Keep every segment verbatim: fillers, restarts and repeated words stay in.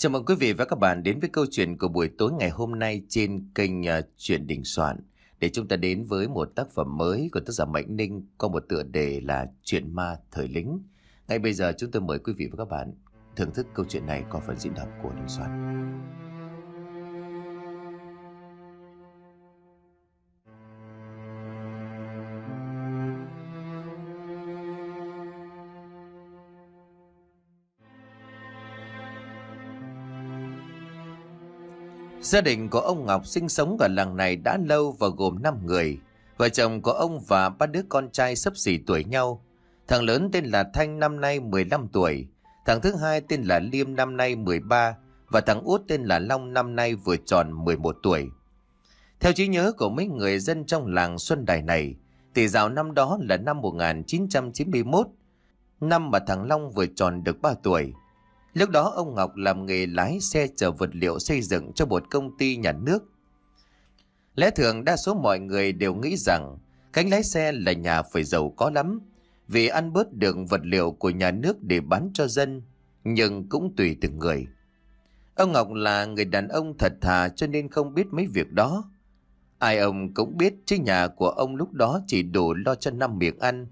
Chào mừng quý vị và các bạn đến với câu chuyện của buổi tối ngày hôm nay trên kênh uh, Chuyện Đình Soạn. Để chúng ta đến với một tác phẩm mới của tác giả Mạnh Ninh có một tựa đề là Chuyện Ma Thời Lính. Ngay bây giờ chúng tôi mời quý vị và các bạn thưởng thức câu chuyện này qua phần diễn đọc của Đình Soạn. Gia đình của ông Ngọc sinh sống ở làng này đã lâu và gồm năm người. Vợ chồng của ông và ba đứa con trai xấp xỉ tuổi nhau. Thằng lớn tên là Thanh năm nay mười lăm tuổi. Thằng thứ hai tên là Liêm năm nay mười ba. Và thằng út tên là Long năm nay vừa tròn mười một tuổi. Theo trí nhớ của mấy người dân trong làng Xuân Đài này, thì dạo năm đó là năm một nghìn chín trăm chín mươi mốt, năm mà thằng Long vừa tròn được ba tuổi. Lúc đó ông Ngọc làm nghề lái xe chở vật liệu xây dựng cho một công ty nhà nước. Lẽ thường đa số mọi người đều nghĩ rằng cánh lái xe là nhà phải giàu có lắm, vì ăn bớt được vật liệu của nhà nước để bán cho dân, nhưng cũng tùy từng người. Ông Ngọc là người đàn ông thật thà cho nên không biết mấy việc đó. Ai ông cũng biết chứ nhà của ông lúc đó chỉ đủ lo cho năm miệng ăn.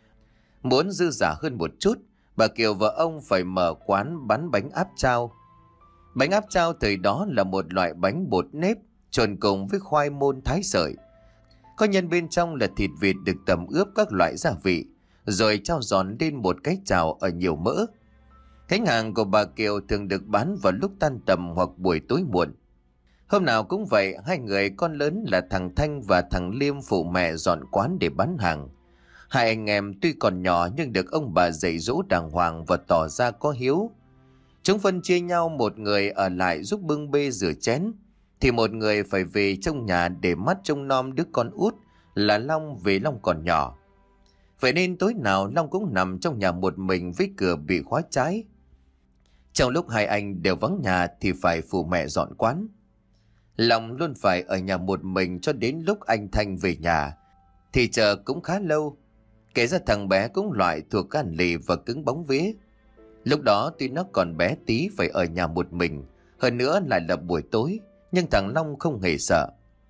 Muốn dư giả hơn một chút, bà Kiều vợ ông phải mở quán bán bánh áp chao. Bánh áp chao thời đó là một loại bánh bột nếp trộn cùng với khoai môn thái sợi. Có nhân bên trong là thịt vịt được tẩm ướp các loại gia vị, rồi trao giòn lên một cái chảo ở nhiều mỡ. Khách hàng của bà Kiều thường được bán vào lúc tan tầm hoặc buổi tối muộn. Hôm nào cũng vậy, hai người con lớn là thằng Thanh và thằng Liêm phụ mẹ dọn quán để bán hàng. Hai anh em tuy còn nhỏ nhưng được ông bà dạy dỗ đàng hoàng và tỏ ra có hiếu. Chúng phân chia nhau, một người ở lại giúp bưng bê rửa chén, thì một người phải về trong nhà để mắt trông nom đứa con út là Long vì Long còn nhỏ. Vậy nên tối nào Long cũng nằm trong nhà một mình với cửa bị khóa trái. Trong lúc hai anh đều vắng nhà thì phải phụ mẹ dọn quán. Long luôn phải ở nhà một mình cho đến lúc anh Thanh về nhà, thì chờ cũng khá lâu. Kể ra thằng bé cũng loại thuộc gan lì và cứng bóng vía. Lúc đó tuy nó còn bé tí phải ở nhà một mình, hơn nữa lại là buổi tối, nhưng thằng Long không hề sợ.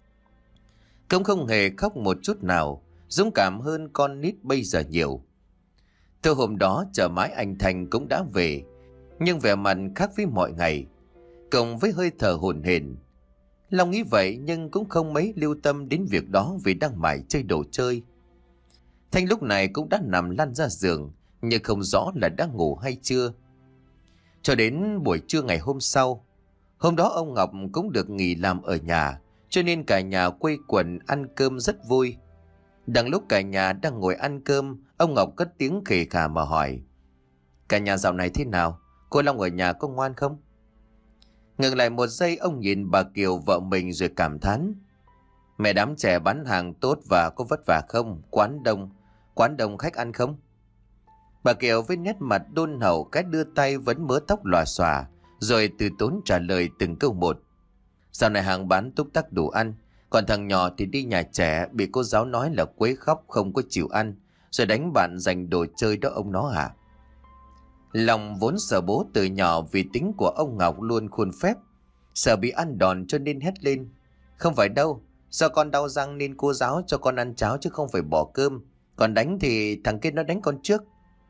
Cũng không hề khóc một chút nào, dũng cảm hơn con nít bây giờ nhiều. Từ hôm đó chờ mãi anh Thành cũng đã về, nhưng vẻ mặt khác với mọi ngày, cộng với hơi thở hổn hển. Long nghĩ vậy nhưng cũng không mấy lưu tâm đến việc đó vì đang mải chơi đồ chơi. Thanh lúc này cũng đã nằm lăn ra giường, nhưng không rõ là đã ngủ hay chưa. Cho đến buổi trưa ngày hôm sau, hôm đó ông Ngọc cũng được nghỉ làm ở nhà, cho nên cả nhà quây quần ăn cơm rất vui. Đang lúc cả nhà đang ngồi ăn cơm, ông Ngọc cất tiếng khề khà mà hỏi: "Cả nhà dạo này thế nào? Cô Long ở nhà có ngoan không?" Ngừng lại một giây, ông nhìn bà Kiều vợ mình rồi cảm thán: "Mẹ đám trẻ bán hàng tốt và có vất vả không? Quán đông, quán đông khách ăn không?" Bà Kiều với nét mặt đôn hậu, cái đưa tay vấn mớ tóc lòa xòa, rồi từ tốn trả lời từng câu một: "Dạo này hàng bán túc tắc đủ ăn, còn thằng nhỏ thì đi nhà trẻ bị cô giáo nói là quấy khóc không có chịu ăn, rồi đánh bạn giành đồ chơi đó ông nó hả?" Lòng vốn sợ bố từ nhỏ vì tính của ông Ngọc luôn khuôn phép, sợ bị ăn đòn cho nên hét lên: "Không phải đâu, do con đau răng nên cô giáo cho con ăn cháo chứ không phải bỏ cơm, còn đánh thì thằng kia nó đánh con trước."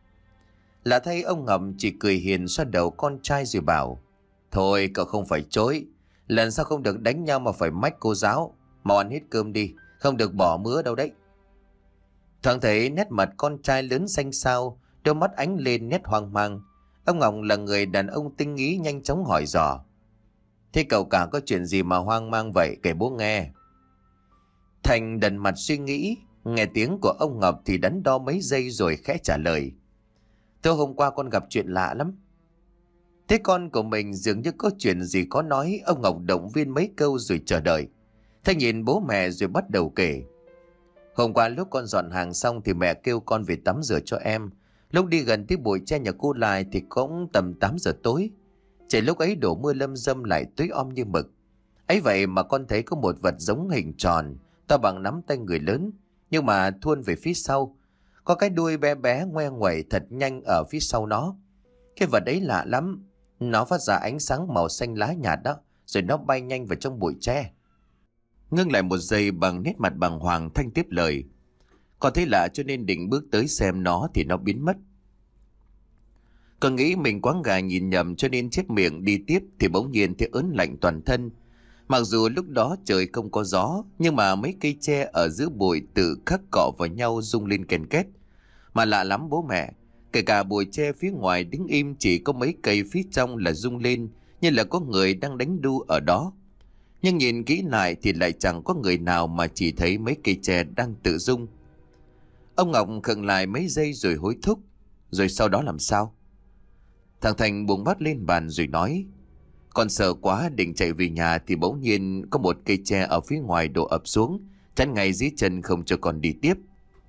Là thay ông Ngọc chỉ cười hiền xoa đầu con trai rồi bảo: "Thôi cậu không phải chối, lần sau không được đánh nhau mà phải mách cô giáo, mau ăn hết cơm đi, không được bỏ mứa đâu đấy." Thoáng thấy nét mặt con trai lớn xanh xao, đôi mắt ánh lên nét hoang mang. Ông Ngọc là người đàn ông tinh ý, nhanh chóng hỏi dò: "Thế cậu cả có chuyện gì mà hoang mang vậy, kể bố nghe." Thành đần mặt suy nghĩ, nghe tiếng của ông Ngọc thì đắn đo mấy giây rồi khẽ trả lời: "Tối hôm qua con gặp chuyện lạ lắm." Thế con của mình dường như có chuyện gì có nói, ông Ngọc động viên mấy câu rồi chờ đợi. Thanh nhìn bố mẹ rồi bắt đầu kể: "Hôm qua lúc con dọn hàng xong thì mẹ kêu con về tắm rửa cho em. Lúc đi gần tới bụi tre nhà cô Lại thì cũng tầm tám giờ tối. Trời lúc ấy đổ mưa lâm râm lại tối om như mực. Ấy vậy mà con thấy có một vật giống hình tròn, to bằng nắm tay người lớn, nhưng mà thuôn về phía sau. Có cái đuôi bé bé ngoe nguẩy thật nhanh ở phía sau nó. Cái vật ấy lạ lắm. Nó phát ra ánh sáng màu xanh lá nhạt đó, rồi nó bay nhanh vào trong bụi tre. Ngưng lại một giây bằng nét mặt bàng hoàng, Thanh tiếp lời. Con thấy lạ cho nên định bước tới xem nó thì nó biến mất. Con nghĩ mình quáng gà nhìn nhầm cho nên chép miệng đi tiếp thì bỗng nhiên thấy ớn lạnh toàn thân. Mặc dù lúc đó trời không có gió, nhưng mà mấy cây tre ở giữa bụi tự khắc cọ vào nhau rung lên ken két. Mà lạ lắm bố mẹ, kể cả bụi tre phía ngoài đứng im, chỉ có mấy cây phía trong là rung lên như là có người đang đánh đu ở đó. Nhưng nhìn kỹ lại thì lại chẳng có người nào, mà chỉ thấy mấy cây tre đang tự rung. Ông Ngọc khựng lại mấy giây rồi hối thúc. Rồi sau đó làm sao? Thằng Thành buông bát lên bàn rồi nói. Con sợ quá định chạy về nhà thì bỗng nhiên có một cây tre ở phía ngoài đổ ập xuống, chắn ngay dưới chân không cho con đi tiếp.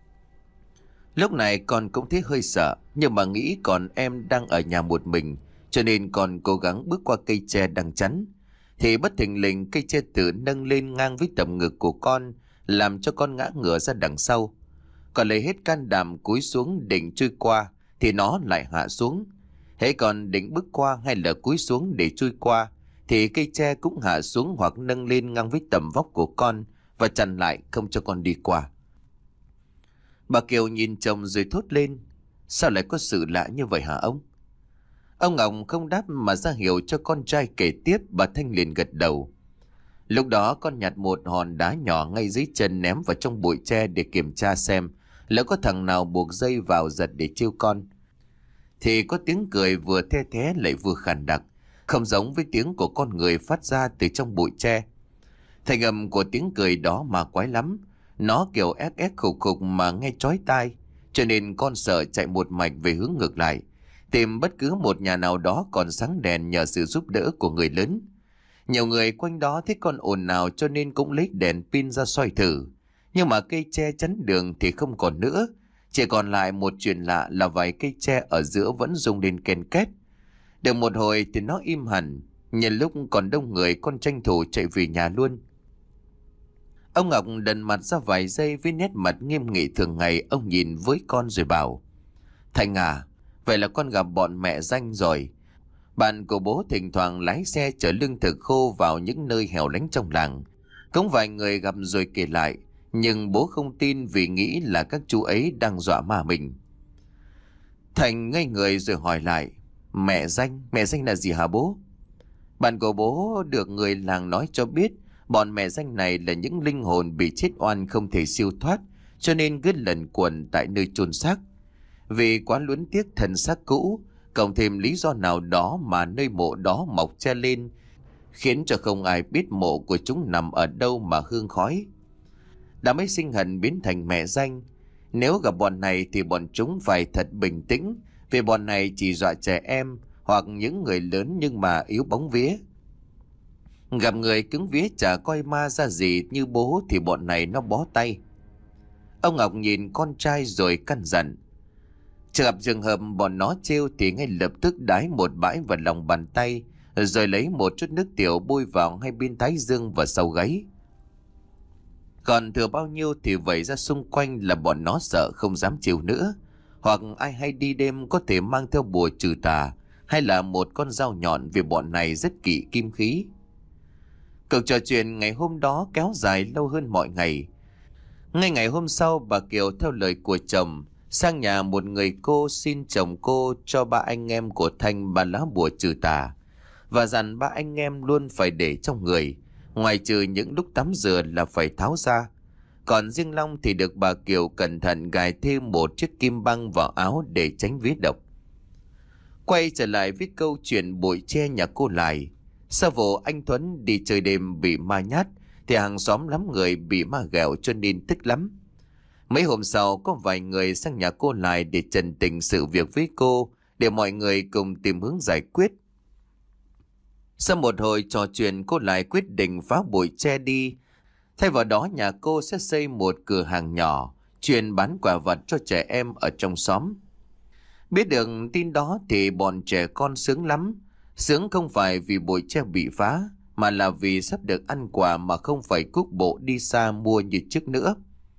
Lúc này con cũng thấy hơi sợ, nhưng mà nghĩ còn em đang ở nhà một mình, cho nên con cố gắng bước qua cây tre đang chắn. Thì bất thình lình cây tre tự nâng lên ngang với tầm ngực của con, làm cho con ngã ngửa ra đằng sau. Còn lấy hết can đảm cúi xuống định chui qua thì nó lại hạ xuống. Hễ còn định bước qua hay là cúi xuống để chui qua thì cây tre cũng hạ xuống hoặc nâng lên ngang với tầm vóc của con và chặn lại không cho con đi qua. Bà Kiều nhìn chồng rồi thốt lên. Sao lại có sự lạ như vậy hả ông? Ông Ngọc không đáp mà ra hiệu cho con trai kể tiếp. Bà Thanh liền gật đầu. Lúc đó con nhặt một hòn đá nhỏ ngay dưới chân ném vào trong bụi tre để kiểm tra xem lỡ có thằng nào buộc dây vào giật để trêu con. Thì có tiếng cười vừa the thé lại vừa khàn đặc, không giống với tiếng của con người phát ra từ trong bụi tre. Thành âm của tiếng cười đó mà quái lắm, nó kiểu ép ép khục khục mà nghe chói tai, cho nên con sợ chạy một mạch về hướng ngược lại, tìm bất cứ một nhà nào đó còn sáng đèn nhờ sự giúp đỡ của người lớn. Nhiều người quanh đó thấy con ồn ào cho nên cũng lấy đèn pin ra soi thử, nhưng mà cây tre chắn đường thì không còn nữa. Chỉ còn lại một chuyện lạ là vài cây tre ở giữa vẫn rung lên ken két. Được một hồi thì nó im hẳn. Nhân lúc còn đông người, con tranh thủ chạy về nhà luôn. Ông Ngọc đần mặt ra vài giây với nét mặt nghiêm nghị thường ngày. Ông nhìn với con rồi bảo. Thành à, vậy là con gặp bọn mẹ danh rồi. Bạn của bố thỉnh thoảng lái xe chở lương thực khô vào những nơi hẻo lánh trong làng. Cũng vài người gặp rồi kể lại, nhưng bố không tin vì nghĩ là các chú ấy đang dọa ma mình. Thành ngây người rồi hỏi lại. Mẹ danh, mẹ danh là gì hả bố? Bạn của bố được người làng nói cho biết bọn mẹ danh này là những linh hồn bị chết oan không thể siêu thoát, cho nên cứ lẩn quẩn tại nơi chôn xác. Vì quá luyến tiếc thân xác cũ, cộng thêm lý do nào đó mà nơi mộ đó mọc che lên, khiến cho không ai biết mộ của chúng nằm ở đâu mà hương khói. Đã mới sinh hận biến thành mẹ danh. Nếu gặp bọn này thì bọn chúng phải thật bình tĩnh, vì bọn này chỉ dọa trẻ em hoặc những người lớn nhưng mà yếu bóng vía. Gặp người cứng vía chả coi ma ra gì như bố thì bọn này nó bó tay. Ông Ngọc nhìn con trai rồi căn dặn. Trường gặp trường hợp bọn nó trêu thì ngay lập tức đái một bãi vào lòng bàn tay, rồi lấy một chút nước tiểu bôi vào hai bên thái dương và sau gáy. Còn thừa bao nhiêu thì vẩy ra xung quanh là bọn nó sợ không dám chịu nữa. Hoặc ai hay đi đêm có thể mang theo bùa trừ tà, hay là một con dao nhọn vì bọn này rất kỵ kim khí. Cuộc trò chuyện ngày hôm đó kéo dài lâu hơn mọi ngày. Ngay ngày hôm sau, bà Kiều theo lời của chồng sang nhà một người cô xin chồng cô cho ba anh em của Thanh ba lá bùa trừ tà, và dặn ba anh em luôn phải để trong người, ngoài trừ những lúc tắm rửa là phải tháo ra. Còn riêng Long thì được bà Kiều cẩn thận gài thêm một chiếc kim băng vào áo để tránh vía độc. Quay trở lại với câu chuyện bụi tre nhà cô Lại. Sau vụ anh Thuấn đi chơi đêm bị ma nhát thì hàng xóm lắm người bị ma ghẹo cho nên tức lắm. Mấy hôm sau có vài người sang nhà cô Lại để trần tình sự việc với cô, để mọi người cùng tìm hướng giải quyết. Sau một hồi trò chuyện, cô Lại quyết định phá bụi tre đi. Thay vào đó nhà cô sẽ xây một cửa hàng nhỏ chuyên bán quà vặt cho trẻ em ở trong xóm. Biết được tin đó thì bọn trẻ con sướng lắm. Sướng không phải vì bụi tre bị phá, mà là vì sắp được ăn quà mà không phải cuốc bộ đi xa mua như trước nữa.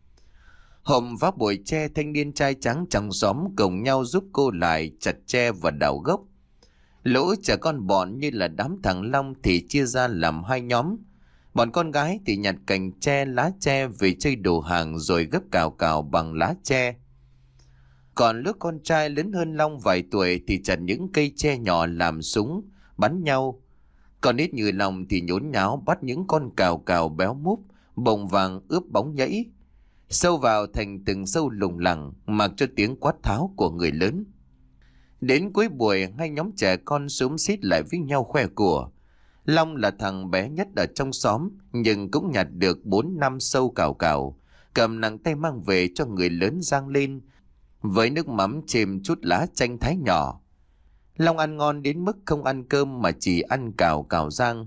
Hôm phá bụi tre, thanh niên trai trắng trong xóm cùng nhau giúp cô Lại chặt tre và đào gốc. Lũ trẻ con bọn như là đám thằng Long thì chia ra làm hai nhóm. Bọn con gái thì nhặt cành tre, lá tre về chơi đồ hàng rồi gấp cào cào bằng lá tre. Còn lứa con trai lớn hơn Long vài tuổi thì chặt những cây tre nhỏ làm súng, bắn nhau. Còn ít như Long thì nhốn nháo bắt những con cào cào béo múp, bồng vàng ướp bóng nhảy. Sâu vào thành từng sâu lùng lẳng, mặc cho tiếng quát tháo của người lớn. Đến cuối buổi, hai nhóm trẻ con xúm xít lại với nhau khoe của. Long là thằng bé nhất ở trong xóm, nhưng cũng nhặt được bốn năm sâu cào cào, cầm nặng tay mang về cho người lớn rang lên, với nước mắm chêm chút lá chanh thái nhỏ. Long ăn ngon đến mức không ăn cơm mà chỉ ăn cào cào rang.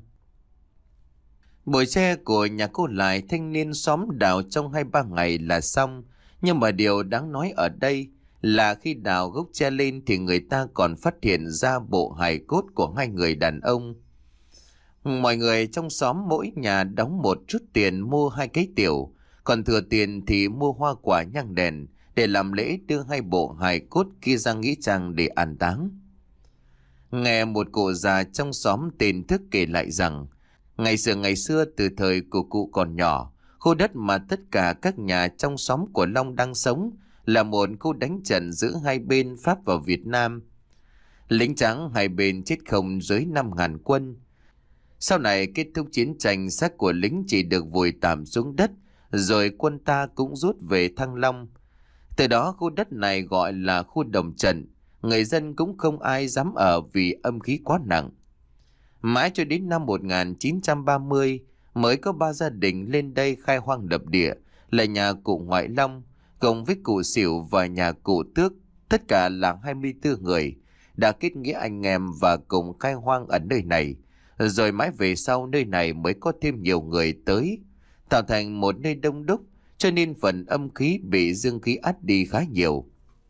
Buổi tre của nhà cô Lại thanh niên xóm đào trong hai ba ngày là xong. Nhưng mà điều đáng nói ở đây là khi đào gốc tre lên thì người ta còn phát hiện ra bộ hài cốt của hai người đàn ông. Mọi người trong xóm mỗi nhà đóng một chút tiền mua hai cái tiểu, còn thừa tiền thì mua hoa quả nhang đèn để làm lễ đưa hai bộ hài cốt kia ra nghĩa trang để an táng. Nghe một cụ già trong xóm tên Thức kể lại rằng, ngày xưa ngày xưa từ thời của cụ còn nhỏ, khu đất mà tất cả các nhà trong xóm của Long đang sống là một khu đánh trận giữa hai bên Pháp và Việt Nam. Lính trắng hai bên chết không dưới năm ngàn quân. Sau này kết thúc chiến tranh, xác của lính chỉ được vùi tạm xuống đất, rồi quân ta cũng rút về Thăng Long. Từ đó khu đất này gọi là khu đồng trận, người dân cũng không ai dám ở vì âm khí quá nặng. Mãi cho đến năm một nghìn chín trăm ba mươi mới có ba gia đình lên đây khai hoang lập địa, là nhà cụ ngoại Long, cùng với cụ Xỉu và nhà cụ Tước, tất cả là hai mươi tư người, đã kết nghĩa anh em và cùng khai hoang ở nơi này. Rồi mãi về sau nơi này mới có thêm nhiều người tới, tạo thành một nơi đông đúc, cho nên phần âm khí bị dương khí át đi khá nhiều.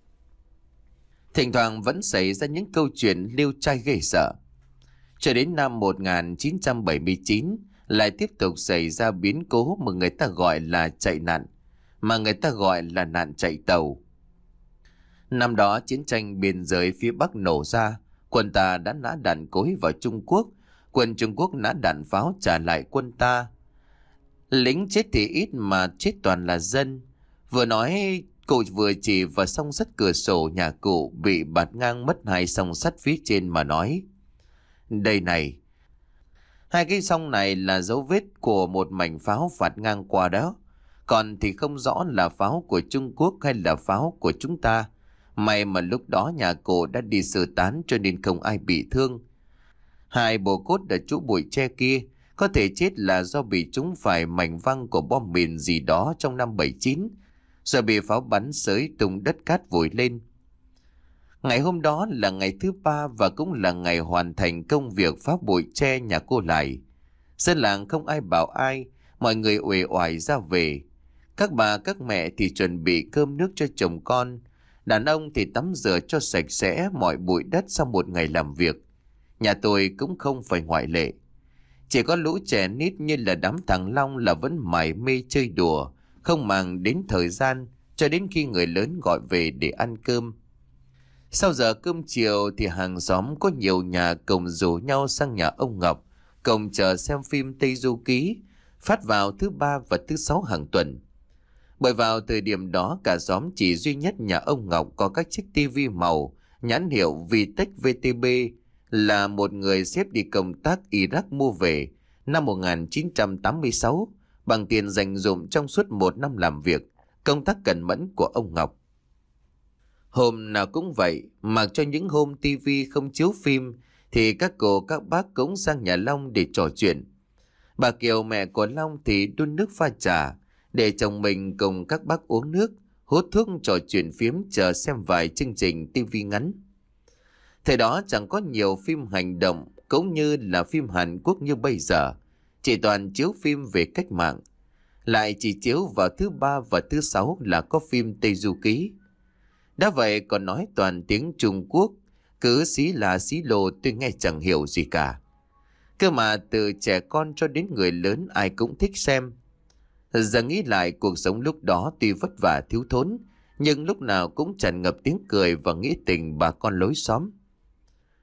Thỉnh thoảng vẫn xảy ra những câu chuyện liêu trai ghê sợ. Cho đến năm một nghìn chín trăm bảy mươi chín lại tiếp tục xảy ra biến cố mà người ta gọi là chạy nạn, mà người ta gọi là nạn chạy tàu. Năm đó chiến tranh biên giới phía Bắc nổ ra, quân ta đã nã đạn cối vào Trung Quốc, quân Trung Quốc nã đạn pháo trả lại quân ta. Lính chết thì ít mà chết toàn là dân. Vừa nói cụ vừa chỉ vào song sắt cửa sổ nhà cụ bị bạt ngang mất hai song sắt phía trên mà nói: đây này, hai cái song này là dấu vết của một mảnh pháo phạt ngang qua đó. Còn thì không rõ là pháo của Trung Quốc hay là pháo của chúng ta. May mà lúc đó nhà cụ đã đi sơ tán cho nên không ai bị thương. Hai bộ cốt ở chỗ bụi tre kia có thể chết là do bị trúng phải mảnh văng của bom mìn gì đó trong năm bảy chín, rồi bị pháo bắn xới tung đất cát vùi lên. Ngày hôm đó là ngày thứ ba và cũng là ngày hoàn thành công việc phá bụi tre nhà cô Lại. Dân làng không ai bảo ai, mọi người uể oải ra về. Các bà các mẹ thì chuẩn bị cơm nước cho chồng con, đàn ông thì tắm rửa cho sạch sẽ mọi bụi đất sau một ngày làm việc. Nhà tôi cũng không phải ngoại lệ. Chỉ có lũ trẻ nít như là đám thằng Long là vẫn mải mê chơi đùa, không màng đến thời gian, cho đến khi người lớn gọi về để ăn cơm. Sau giờ cơm chiều thì hàng xóm có nhiều nhà cùng rủ nhau sang nhà ông Ngọc, cùng chờ xem phim Tây Du Ký, phát vào thứ ba và thứ sáu hàng tuần. Bởi vào thời điểm đó cả xóm chỉ duy nhất nhà ông Ngọc có các chiếc tivi màu, nhãn hiệu Vitech vê tê bê, là một người sếp đi công tác Iraq mua về năm một nghìn chín trăm tám mươi sáu bằng tiền dành dụm trong suốt một năm làm việc, công tác cẩn mẫn của ông Ngọc. Hôm nào cũng vậy, mặc cho những hôm tivi không chiếu phim thì các cô các bác cũng sang nhà Long để trò chuyện. Bà Kiều mẹ của Long thì đun nước pha trà để chồng mình cùng các bác uống nước, hút thuốc trò chuyện phiếm chờ xem vài chương trình tivi ngắn. Thời đó chẳng có nhiều phim hành động cũng như là phim Hàn Quốc như bây giờ, chỉ toàn chiếu phim về cách mạng. Lại chỉ chiếu vào thứ ba và thứ sáu là có phim Tây Du Ký. Đã vậy còn nói toàn tiếng Trung Quốc, cứ xí là xí lồ tôi nghe chẳng hiểu gì cả. Cơ mà từ trẻ con cho đến người lớn ai cũng thích xem. Giờ nghĩ lại cuộc sống lúc đó tuy vất vả thiếu thốn, nhưng lúc nào cũng tràn ngập tiếng cười và nghĩa tình bà con lối xóm.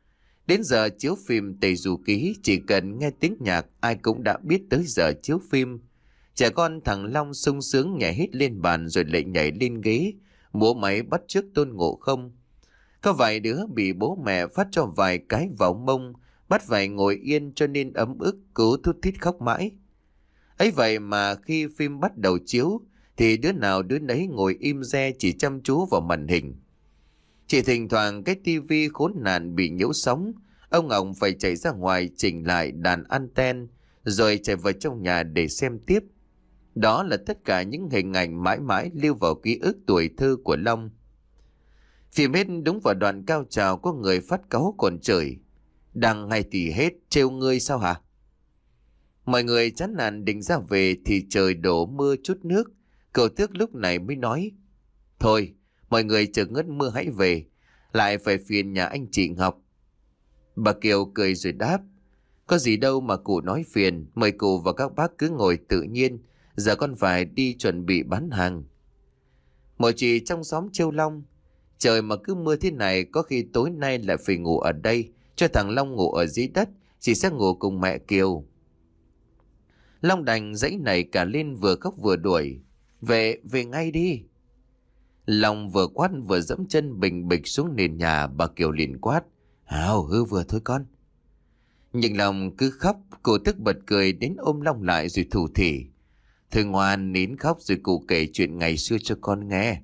Đến giờ chiếu phim Tây Du Ký, chỉ cần nghe tiếng nhạc ai cũng đã biết tới giờ chiếu phim. Trẻ con thằng Long sung sướng nhảy hết lên bàn rồi lại nhảy lên ghế, múa máy bắt chước Tôn Ngộ Không. Có vài đứa bị bố mẹ phát cho vài cái vào mông, bắt phải ngồi yên cho nên ấm ức, cố thút thít khóc mãi. Ấy vậy mà khi phim bắt đầu chiếu thì đứa nào đứa nấy ngồi im re chỉ chăm chú vào màn hình. Chỉ thỉnh thoảng cái tivi khốn nạn bị nhiễu sóng, ông Ngọc phải chạy ra ngoài chỉnh lại đàn anten rồi chạy vào trong nhà để xem tiếp. Đó là tất cả những hình ảnh mãi mãi lưu vào ký ức tuổi thơ của Long. Phim hết đúng vào đoạn cao trào, có người phát cáu còn chửi: "Đằng hay thì hết, trêu ngươi sao hả?" Mọi người chán nản định ra về thì trời đổ mưa chút nước. Cậu Tước lúc này mới nói: "Thôi, mọi người chờ ngớt mưa hãy về, lại phải phiền nhà anh chị Ngọc." Bà Kiều cười rồi đáp: "Có gì đâu mà cụ nói phiền, mời cụ và các bác cứ ngồi tự nhiên, giờ con phải đi chuẩn bị bán hàng." Một chị trong xóm trêu Long: "Trời mà cứ mưa thế này có khi tối nay lại phải ngủ ở đây, cho thằng Long ngủ ở dưới đất, chị sẽ ngủ cùng mẹ Kiều." Long đành dãy nảy cả lên, vừa khóc vừa đuổi: "Về, về ngay đi." Long vừa quát vừa dẫm chân bình bịch xuống nền nhà. Bà Kiều liền quát: "Hào, hư vừa thôi con." Nhưng Long cứ khóc. Cô tức bật cười đến ôm Long lại rồi thủ thỉ: "Thôi ngoan, nín khóc rồi cụ kể chuyện ngày xưa cho con nghe."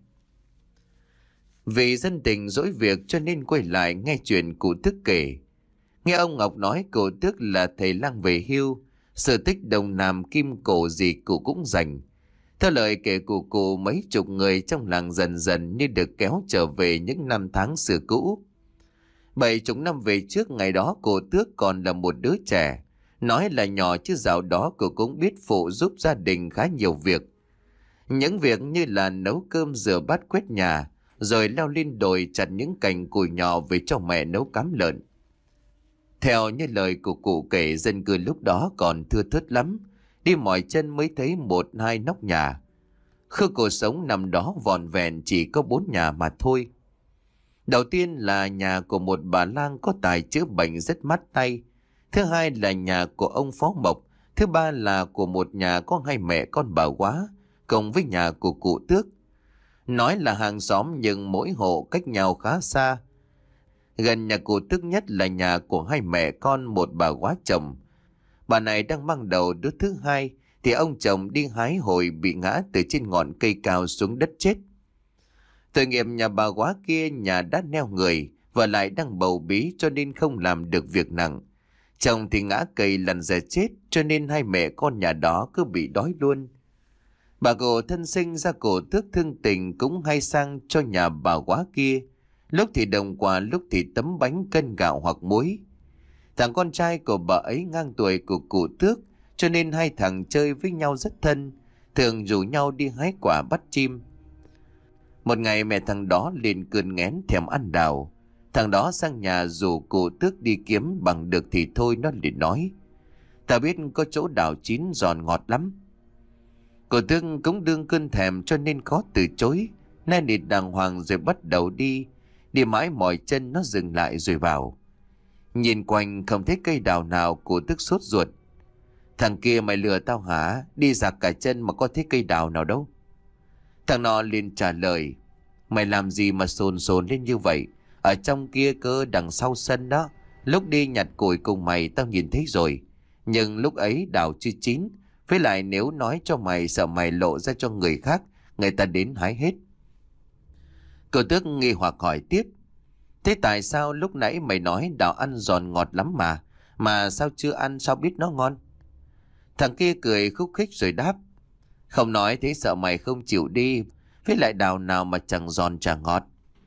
Vì dân tình dỗi việc cho nên quay lại nghe chuyện cụ Tước kể. Nghe ông Ngọc nói cụ Tước là thầy lang về hưu, sở thích đồng nam kim cổ gì cụ cũng dành. Theo lời kể của cụ, mấy chục người trong làng dần dần như được kéo trở về những năm tháng xưa cũ. Bảy chục năm về trước, ngày đó cụ Tước còn là một đứa trẻ. Nói là nhỏ chứ dạo đó cụ cũng biết phụ giúp gia đình khá nhiều việc. Những việc như là nấu cơm, rửa bát, quét nhà, rồi leo lên đồi chặt những cành củi nhỏ về cho mẹ nấu cám lợn. Theo như lời của cụ kể, dân cư lúc đó còn thưa thớt lắm, đi mỏi chân mới thấy một hai nóc nhà. Khu cuộc sống năm đó vòn vẹn chỉ có bốn nhà mà thôi. Đầu tiên là nhà của một bà lang có tài chữa bệnh rất mát tay. Thứ hai là nhà của ông Phó Mộc. Thứ ba là của một nhà có hai mẹ con bà Quá, cộng với nhà của cụ Tước. Nói là hàng xóm nhưng mỗi hộ cách nhau khá xa. Gần nhà cụ Tước nhất là nhà của hai mẹ con một bà Quá chồng. Bà này đang mang đầu đứa thứ hai thì ông chồng đi hái hồi bị ngã từ trên ngọn cây cao xuống đất chết. Tội nghiệp nhà bà Quá kia, nhà đã neo người và lại đang bầu bí cho nên không làm được việc nặng. Chồng thì ngã cây lăn ra chết cho nên hai mẹ con nhà đó cứ bị đói luôn. Bà cụ thân sinh ra cụ Tước thương tình cũng hay sang cho nhà bà Quá kia. Lúc thì đồng quà, lúc thì tấm bánh cân gạo hoặc muối. Thằng con trai của bà ấy ngang tuổi của cụ Tước cho nên hai thằng chơi với nhau rất thân, thường rủ nhau đi hái quả bắt chim. Một ngày mẹ thằng đó lên cơn nghén thèm ăn đào. Thằng đó sang nhà rủ cụ Tước đi kiếm, bằng được thì thôi nó liền nói: "Ta biết có chỗ đào chín giòn ngọt lắm." Cụ Tước cũng đương cơn thèm cho nên khó từ chối, nên nịt đàng hoàng rồi bắt đầu đi. Đi mãi mỏi chân nó dừng lại rồi bảo: "Nhìn quanh không thấy cây đào nào." Cụ Tước sốt ruột: "Thằng kia mày lừa tao hả? Đi giặc cả chân mà có thấy cây đào nào đâu." Thằng nọ liền trả lời: "Mày làm gì mà sồn sồn lên như vậy? Ở trong kia cơ, đằng sau sân đó. Lúc đi nhặt củi cùng mày tao nhìn thấy rồi. Nhưng lúc ấy đào chưa chín. Với lại nếu nói cho mày sợ mày lộ ra cho người khác, người ta đến hái hết." Cụ Tước nghi hoặc hỏi tiếp: "Thế tại sao lúc nãy mày nói đào ăn giòn ngọt lắm mà, mà sao chưa ăn, sao biết nó ngon?" Thằng kia cười khúc khích rồi đáp: "Không nói thế sợ mày không chịu đi, với lại đào nào mà chẳng giòn chẳng ngọt."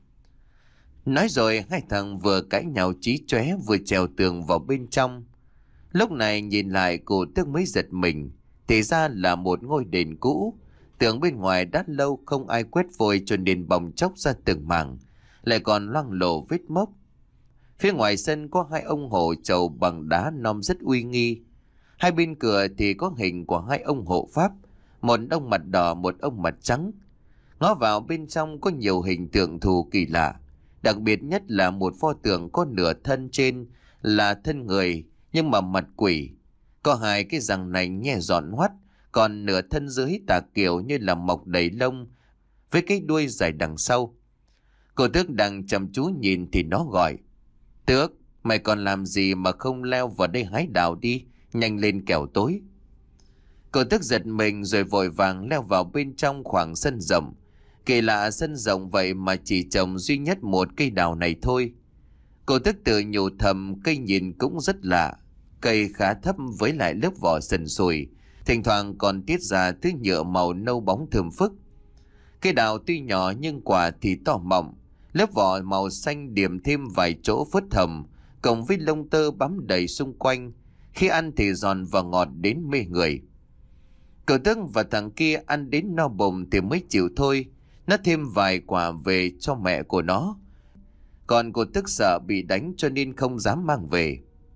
Nói rồi hai thằng vừa cãi nhau chí chóe vừa trèo tường vào bên trong. Lúc này nhìn lại cụ Tước mới giật mình, thì ra là một ngôi đền cũ. Tường bên ngoài đã lâu không ai quét vôi cho nên bong chóc ra từng mảng, lại còn loang lổ vết mốc. Phía ngoài sân có hai ông hộ chầu bằng đá non rất uy nghi. Hai bên cửa thì có hình của hai ông hộ pháp, một ông mặt đỏ một ông mặt trắng. Ngó vào bên trong có nhiều hình tượng thù kỳ lạ, đặc biệt nhất là một pho tượng có nửa thân trên là thân người nhưng mà mặt quỷ. Có hai cái răng nành nhe giòn hoắt, còn nửa thân dưới tà kiểu như là mọc đầy lông với cái đuôi dài đằng sau. Cô Tước đang chăm chú nhìn thì nó gọi: Tước, mày còn làm gì mà không leo vào đây hái đào đi, nhanh lên kẻo tối. Cô Tước giật mình rồi vội vàng leo vào bên trong khoảng sân rộng. Kỳ lạ, sân rộng vậy mà chỉ trồng duy nhất một cây đào này thôi. Cô Tước tự nhủ thầm, cây nhìn cũng rất lạ. Cây khá thấp với lại lớp vỏ sần sùi, thỉnh thoảng còn tiết ra thứ nhựa màu nâu bóng thơm phức. Cây đào tuy nhỏ nhưng quả thì to mọng, lớp vỏ màu xanh điểm thêm vài chỗ phớt hồng, cộng với lông tơ bám đầy xung quanh. Khi ăn thì giòn và ngọt đến mê người. Cậu Tước và thằng kia ăn đến no bụng thì mới chịu thôi. Nó thêm vài quả về cho mẹ của nó. Còn cô Tước sợ bị đánh cho nên không dám mang về.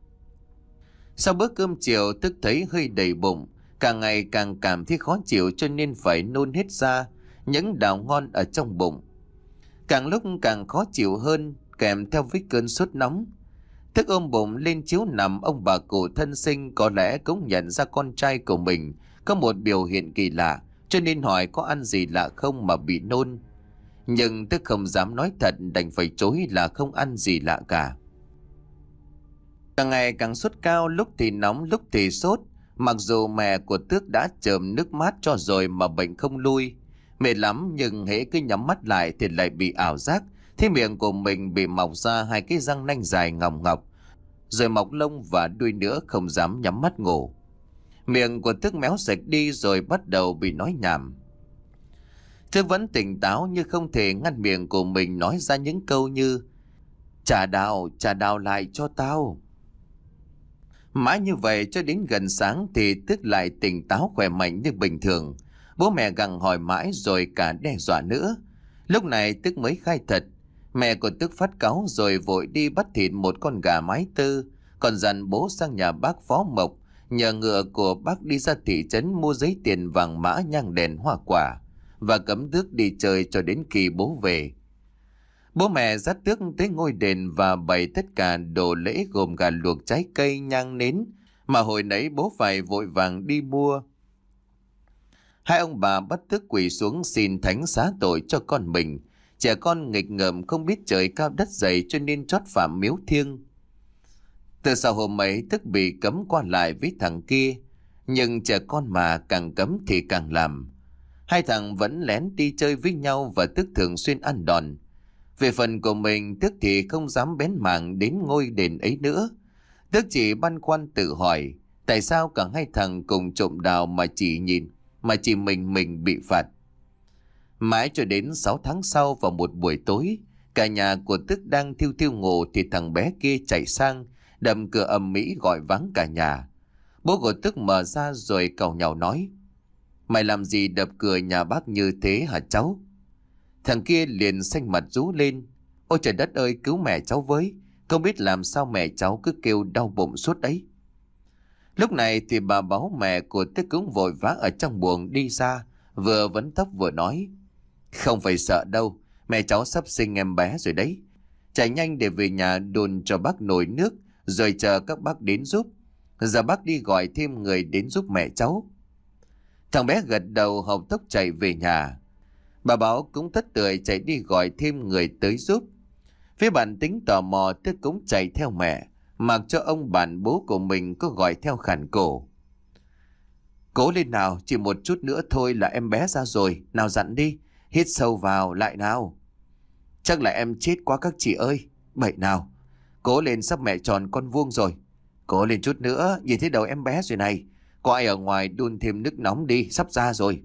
Sau bữa cơm chiều, Tước thấy hơi đầy bụng, càng ngày càng cảm thấy khó chịu cho nên phải nôn hết ra những đào ngon ở trong bụng. Càng lúc càng khó chịu hơn, kèm theo với cơn sốt nóng. Tước ôm bụng lên chiếu nằm. Ông bà cụ thân sinh có lẽ cũng nhận ra con trai của mình có một biểu hiện kỳ lạ, cho nên hỏi có ăn gì lạ không mà bị nôn. Nhưng Tước không dám nói thật, đành phải chối là không ăn gì lạ cả. Càng ngày càng sốt cao, lúc thì nóng lúc thì sốt. Mặc dù mẹ của Tước đã chườm nước mát cho rồi mà bệnh không lui. Mệt lắm nhưng hễ cứ nhắm mắt lại thì lại bị ảo giác, thấy miệng của mình bị mọc ra hai cái răng nanh dài ngòng ngọc, rồi mọc lông và đuôi nữa, không dám nhắm mắt ngủ. Miệng của Tước méo sạch đi rồi bắt đầu bị nói nhảm. Tước vẫn tỉnh táo nhưng không thể ngăn miệng của mình nói ra những câu như: Trả đào, trả đào lại cho tao. Mãi như vậy cho đến gần sáng thì Tước lại tỉnh táo khỏe mạnh như bình thường. Bố mẹ gặng hỏi mãi rồi cả đe dọa nữa. Lúc này Tước mới khai thật. Mẹ của Tước phát cáu rồi vội đi bắt thịt một con gà mái tơ, còn dặn bố sang nhà bác Phó Mộc nhờ ngựa của bác đi ra thị trấn mua giấy tiền vàng mã, nhang đèn hoa quả và cấm Tước đi chơi cho đến khi bố về. Bố mẹ dắt Tước tới ngôi đền và bày tất cả đồ lễ gồm gà luộc, trái cây, nhang nến mà hồi nãy bố phải vội vàng đi mua. Hai ông bà bắt Tước quỳ xuống xin thánh xá tội cho con mình. Trẻ con nghịch ngợm không biết trời cao đất dày cho nên trót phạm miếu thiêng. Từ sau hôm ấy Tước bị cấm qua lại với thằng kia. Nhưng trẻ con mà càng cấm thì càng làm. Hai thằng vẫn lén đi chơi với nhau và Tước thường xuyên ăn đòn. Về phần của mình, Tước thì không dám bén mảng đến ngôi đền ấy nữa. Tước chỉ băn khoăn tự hỏi tại sao cả hai thằng cùng trộm đào mà chỉ nhìn, mà chỉ mình mình bị phạt. Mãi cho đến sáu tháng sau, vào một buổi tối, cả nhà của Tước đang thiêu thiêu ngủ thì thằng bé kia chạy sang đập cửa ầm ĩ gọi vắng cả nhà. Bố của Tước mở ra rồi càu nhàu nói: Mày làm gì đập cửa nhà bác như thế hả cháu? Thằng kia liền xanh mặt rú lên: Ôi trời đất ơi, cứu mẹ cháu với, không biết làm sao mẹ cháu cứ kêu đau bụng suốt đấy. Lúc này thì bà Báo, mẹ của Tước, cũng vội vã ở trong buồng đi ra, vừa vấn tóc vừa nói: Không phải sợ đâu, mẹ cháu sắp sinh em bé rồi đấy. Chạy nhanh để về nhà đun cho bác nồi nước, rồi chờ các bác đến giúp. Giờ bác đi gọi thêm người đến giúp mẹ cháu. Thằng bé gật đầu hộc tốc chạy về nhà. Bà Báo cũng tất tưởi chạy đi gọi thêm người tới giúp. Phía bản tính tò mò, Tước cũng chạy theo mẹ, mặc cho ông bạn bố của mình có gọi theo khản cổ: Cố lên nào, chỉ một chút nữa thôi là em bé ra rồi, nào dặn đi, hít sâu vào lại nào. Chắc là em chết quá các chị ơi. Bậy nào, cố lên, sắp mẹ tròn con vuông rồi. Cố lên chút nữa, nhìn thấy đầu em bé rồi này. Có ai ở ngoài đun thêm nước nóng đi, sắp ra rồi.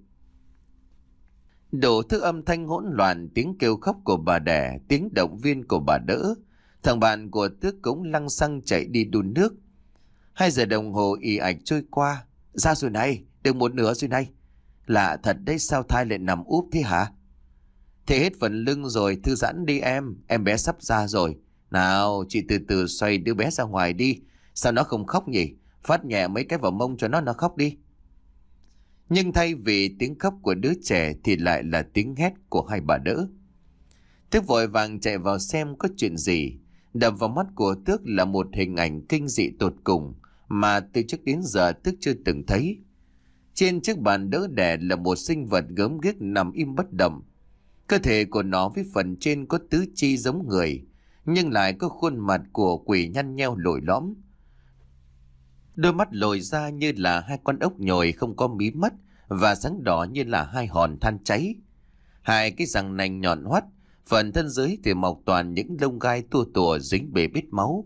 Đủ thứ âm thanh hỗn loạn, tiếng kêu khóc của bà đẻ, tiếng động viên của bà đỡ. Thằng bạn của Tước cũng lăng xăng chạy đi đun nước. Hai giờ đồng hồ ì ạch trôi qua. Ra rồi này, được một nửa rồi này. Lạ thật đấy, sao thai lại nằm úp thế hả? Thế hết phần lưng rồi, thư giãn đi em, em bé sắp ra rồi. Nào, chị từ từ xoay đứa bé ra ngoài đi. Sao nó không khóc nhỉ? Phát nhẹ mấy cái vào mông cho nó nó khóc đi. Nhưng thay vì tiếng khóc của đứa trẻ thì lại là tiếng hét của hai bà đỡ. Tước vội vàng chạy vào xem có chuyện gì. Đập vào mắt của Tước là một hình ảnh kinh dị tột cùng mà từ trước đến giờ Tước chưa từng thấy. Trên chiếc bàn đỡ đẻ là một sinh vật gớm ghiếc nằm im bất động. Cơ thể của nó với phần trên có tứ chi giống người, nhưng lại có khuôn mặt của quỷ nhăn nheo lồi lõm. Đôi mắt lồi ra như là hai con ốc nhồi không có mí mắt và sáng đỏ như là hai hòn than cháy. Hai cái răng nanh nhọn hoắt, phần thân dưới thì mọc toàn những lông gai tua tủa dính bê bết máu.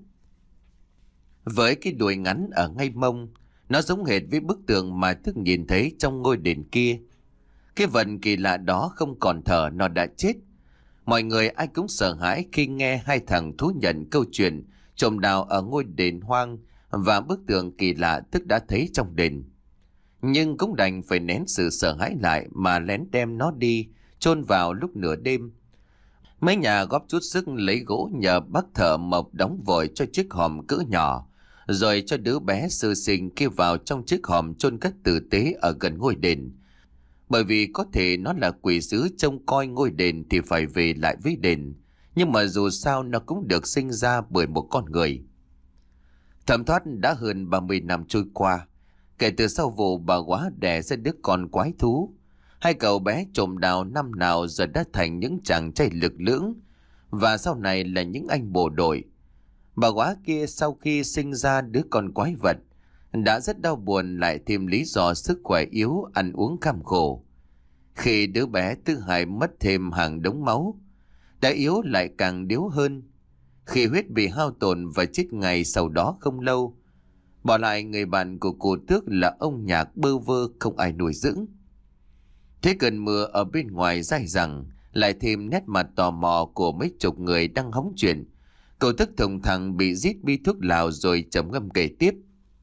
Với cái đuôi ngắn ở ngay mông, nó giống hệt với bức tượng mà Thức nhìn thấy trong ngôi đền kia. Cái vật kỳ lạ đó không còn thở, nó đã chết. Mọi người ai cũng sợ hãi khi nghe hai thằng thú nhận câu chuyện trộm đào ở ngôi đền hoang và bức tượng kỳ lạ Thức đã thấy trong đền. Nhưng cũng đành phải nén sự sợ hãi lại mà lén đem nó đi chôn vào lúc nửa đêm. Mấy nhà góp chút sức lấy gỗ nhờ bác thợ mộc đóng vội cho chiếc hòm cỡ nhỏ, rồi cho đứa bé sơ sinh kia vào trong chiếc hòm chôn cất tử tế ở gần ngôi đền. Bởi vì có thể nó là quỷ sứ trông coi ngôi đền thì phải về lại với đền, nhưng mà dù sao nó cũng được sinh ra bởi một con người. Thẩm thoát đã hơn ba mươi năm trôi qua, kể từ sau vụ bà quá đẻ ra đứa con quái thú. Hai cậu bé trộm đào năm nào giờ đã thành những chàng trai lực lưỡng, và sau này là những anh bộ đội. Bà quá kia sau khi sinh ra đứa con quái vật, đã rất đau buồn, lại thêm lý do sức khỏe yếu, ăn uống kham khổ. Khi đứa bé thứ hai mất thêm hàng đống máu, đã yếu lại càng điếu hơn. Khi huyết bị hao tổn và chết ngày sau đó không lâu, bỏ lại người bạn của cô Tước là ông Nhạc bơ vơ không ai nuôi dưỡng. Thế cơn mưa ở bên ngoài dai dẳng, lại thêm nét mặt tò mò của mấy chục người đang hóng chuyện. Cậu Tước thùng thẳng bị rít bi thuốc lào rồi trầm ngâm kể tiếp.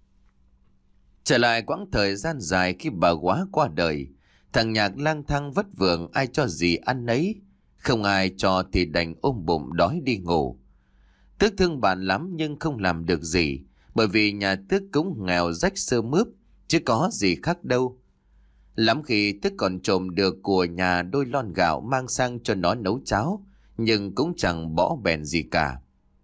Trở lại quãng thời gian dài khi bà quá qua đời, thằng Nhạc lang thang vất vưởng, ai cho gì ăn nấy, không ai cho thì đành ôm bụng đói đi ngủ. Tước thương bạn lắm nhưng không làm được gì, bởi vì nhà Tước cũng nghèo rách sơ mướp, chứ có gì khác đâu. Lắm khi Tước còn trộm được của nhà đôi lon gạo mang sang cho nó nấu cháo, nhưng cũng chẳng bỏ bèn gì cả.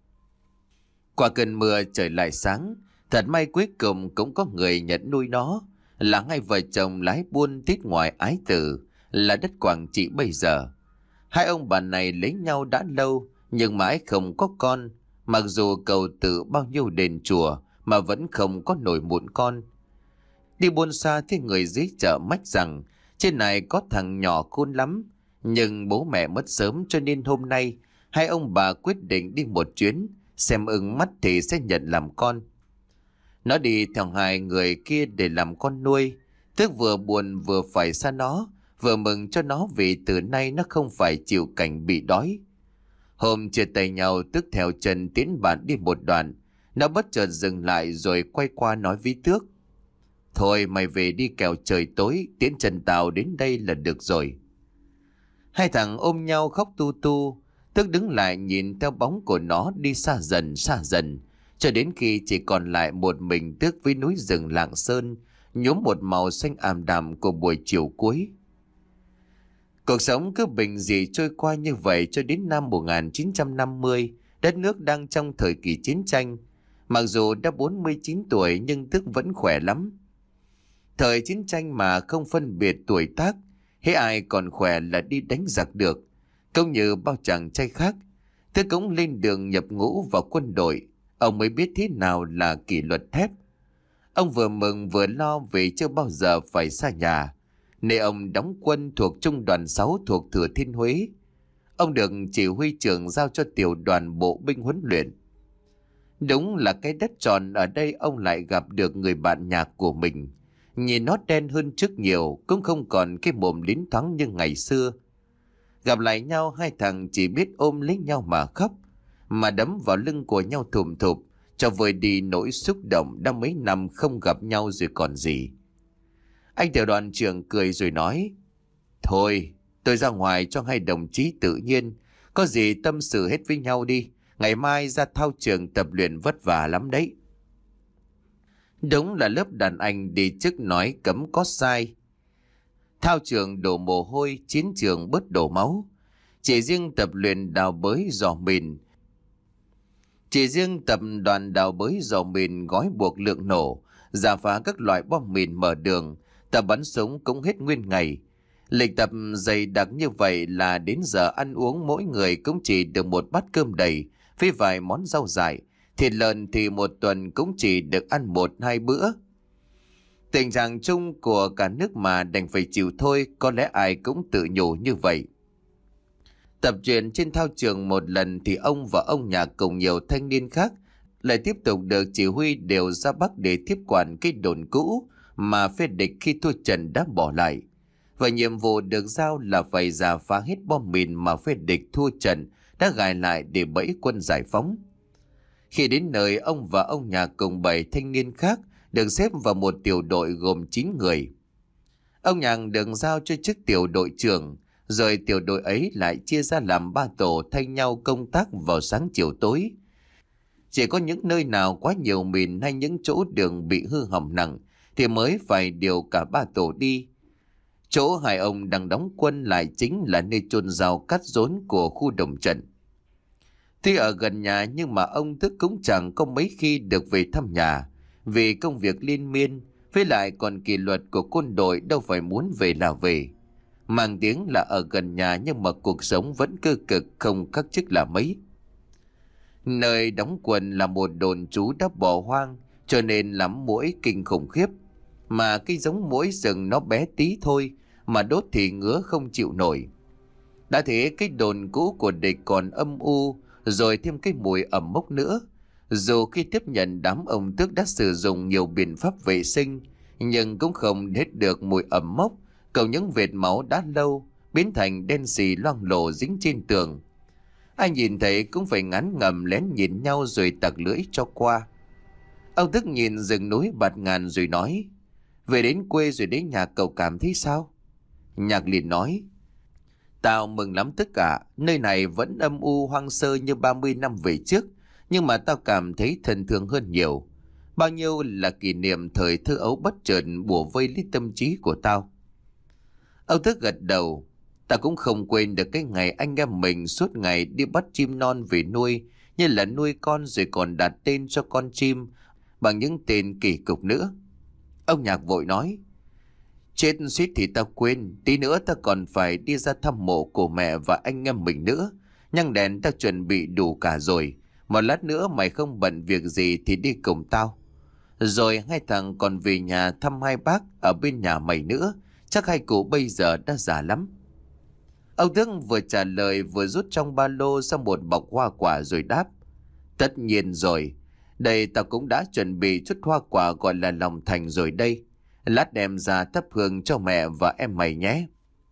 Qua cơn mưa trời lại sáng, thật may cuối cùng cũng có người nhận nuôi nó, là hai vợ chồng lái buôn tít ngoài Ái Tử, là đất Quảng Trị bây giờ. Hai ông bà này lấy nhau đã lâu, nhưng mãi không có con, mặc dù cầu tự bao nhiêu đền chùa mà vẫn không có nổi mụn con. Đi buôn xa thì người dưới chợ mách rằng trên này có thằng nhỏ khôn lắm, nhưng bố mẹ mất sớm cho nên hôm nay hai ông bà quyết định đi một chuyến, xem ưng mắt thì sẽ nhận làm con. Nó đi theo hai người kia để làm con nuôi, Tước vừa buồn vừa phải xa nó, vừa mừng cho nó vì từ nay nó không phải chịu cảnh bị đói. Hôm chia tay nhau, Tước theo chân tiến bạn đi một đoạn, nó bất chợt dừng lại rồi quay qua nói với Tước: "Thôi mày về đi, kẻo trời tối, tiễn chân tao đến đây là được rồi." Hai thằng ôm nhau khóc tu tu. Tước đứng lại nhìn theo bóng của nó đi xa dần xa dần, cho đến khi chỉ còn lại một mình Tước với núi rừng Lạng Sơn, nhuốm một màu xanh ảm đạm của buổi chiều cuối. Cuộc sống cứ bình dị trôi qua như vậy cho đến năm một nghìn chín trăm năm mươi, đất nước đang trong thời kỳ chiến tranh. Mặc dù đã bốn mươi chín tuổi nhưng Tước vẫn khỏe lắm. Thời chiến tranh mà không phân biệt tuổi tác, hễ ai còn khỏe là đi đánh giặc được. Cũng như bao chàng trai khác, Tước cũng lên đường nhập ngũ vào quân đội. Ông mới biết thế nào là kỷ luật thép. Ông vừa mừng vừa lo vì chưa bao giờ phải xa nhà, nên ông đóng quân thuộc Trung đoàn sáu thuộc Thừa Thiên Huế. Ông được chỉ huy trưởng giao cho tiểu đoàn bộ binh huấn luyện. Đúng là cái đất tròn, ở đây ông lại gặp được người bạn nhạc của mình. Nhìn nó đen hơn trước nhiều, cũng không còn cái mồm lín thoáng như ngày xưa. Gặp lại nhau, hai thằng chỉ biết ôm lấy nhau mà khóc, mà đấm vào lưng của nhau thùm thụp, cho vơi đi nỗi xúc động đã mấy năm không gặp nhau rồi còn gì. Anh tiểu đoàn trưởng cười rồi nói: "Thôi, tôi ra ngoài cho hai đồng chí tự nhiên, có gì tâm sự hết với nhau đi, ngày mai ra thao trường tập luyện vất vả lắm đấy." Đúng là lớp đàn anh đi trước nói cấm có sai. Thao trường đổ mồ hôi, chiến trường bớt đổ máu. Chỉ riêng tập luyện đào bới dò mìn, Chỉ riêng tập đoàn đào bới dò mìn gói buộc lượng nổ, giả phá các loại bom mìn mở đường, tập bắn súng cũng hết nguyên ngày. Lịch tập dày đặc như vậy là đến giờ ăn uống mỗi người cũng chỉ được một bát cơm đầy, với vài món rau dại. Thịt lợn thì một tuần cũng chỉ được ăn một hai bữa. Tình trạng chung của cả nước mà đành phải chịu thôi, có lẽ ai cũng tự nhủ như vậy. Tập truyện trên thao trường một lần thì ông và ông Nhạc cùng nhiều thanh niên khác lại tiếp tục được chỉ huy điều ra Bắc để tiếp quản cái đồn cũ mà phe địch khi thua trận đã bỏ lại. Và nhiệm vụ được giao là phải rà phá hết bom mìn mà phe địch thua trận đã gài lại để bẫy quân giải phóng. Khi đến nơi, ông và ông Nhạc cùng bảy thanh niên khác được xếp vào một tiểu đội gồm chín người. Ông Nhạc được giao cho chức tiểu đội trưởng, rồi tiểu đội ấy lại chia ra làm ba tổ thay nhau công tác vào sáng chiều tối. Chỉ có những nơi nào quá nhiều mìn hay những chỗ đường bị hư hỏng nặng thì mới phải điều cả ba tổ đi. Chỗ hai ông đang đóng quân lại chính là nơi chôn rau cắt rốn của khu đồng trận. Tuy ở gần nhà nhưng mà ông Thức cũng chẳng có mấy khi được về thăm nhà, vì công việc liên miên, với lại còn kỷ luật của quân đội đâu phải muốn về là về. Mang tiếng là ở gần nhà nhưng mà cuộc sống vẫn cơ cực không khác chức là mấy. Nơi đóng quân là một đồn trú đã bỏ hoang, cho nên lắm muỗi kinh khủng khiếp. Mà cái giống muỗi rừng nó bé tí thôi, mà đốt thì ngứa không chịu nổi. Đã thế cái đồn cũ của địch còn âm u, rồi thêm cái mùi ẩm mốc nữa. Dù khi tiếp nhận đám ông Tước đã sử dụng nhiều biện pháp vệ sinh, nhưng cũng không hết được mùi ẩm mốc, cộng những vệt máu đã lâu, biến thành đen xì loang lổ dính trên tường. Ai nhìn thấy cũng phải ngán ngầm lén nhìn nhau rồi tặc lưỡi cho qua. Ông Tước nhìn rừng núi bạt ngàn rồi nói, về đến quê rồi đến nhà cậu cảm thấy sao? Nhạc liền nói, tao mừng lắm tất cả, nơi này vẫn âm u hoang sơ như ba mươi năm về trước, nhưng mà tao cảm thấy thân thương hơn nhiều. Bao nhiêu là kỷ niệm thời thơ ấu bất chợt bủa vây lấy tâm trí của tao. Ông Thức gật đầu, tao cũng không quên được cái ngày anh em mình suốt ngày đi bắt chim non về nuôi, như là nuôi con rồi còn đặt tên cho con chim bằng những tên kỳ cục nữa. Ông Nhạc vội nói, chết suýt thì tao quên, tí nữa tao còn phải đi ra thăm mộ của mẹ và anh em mình nữa. Nhang đèn tao chuẩn bị đủ cả rồi, một lát nữa mày không bận việc gì thì đi cùng tao. Rồi hai thằng còn về nhà thăm hai bác ở bên nhà mày nữa, chắc hai cụ bây giờ đã già lắm. Ông Thức vừa trả lời vừa rút trong ba lô ra một bọc hoa quả rồi đáp, tất nhiên rồi, đây tao cũng đã chuẩn bị chút hoa quả gọi là lòng thành rồi đây. Lát đem ra thắp hương cho mẹ và em mày nhé.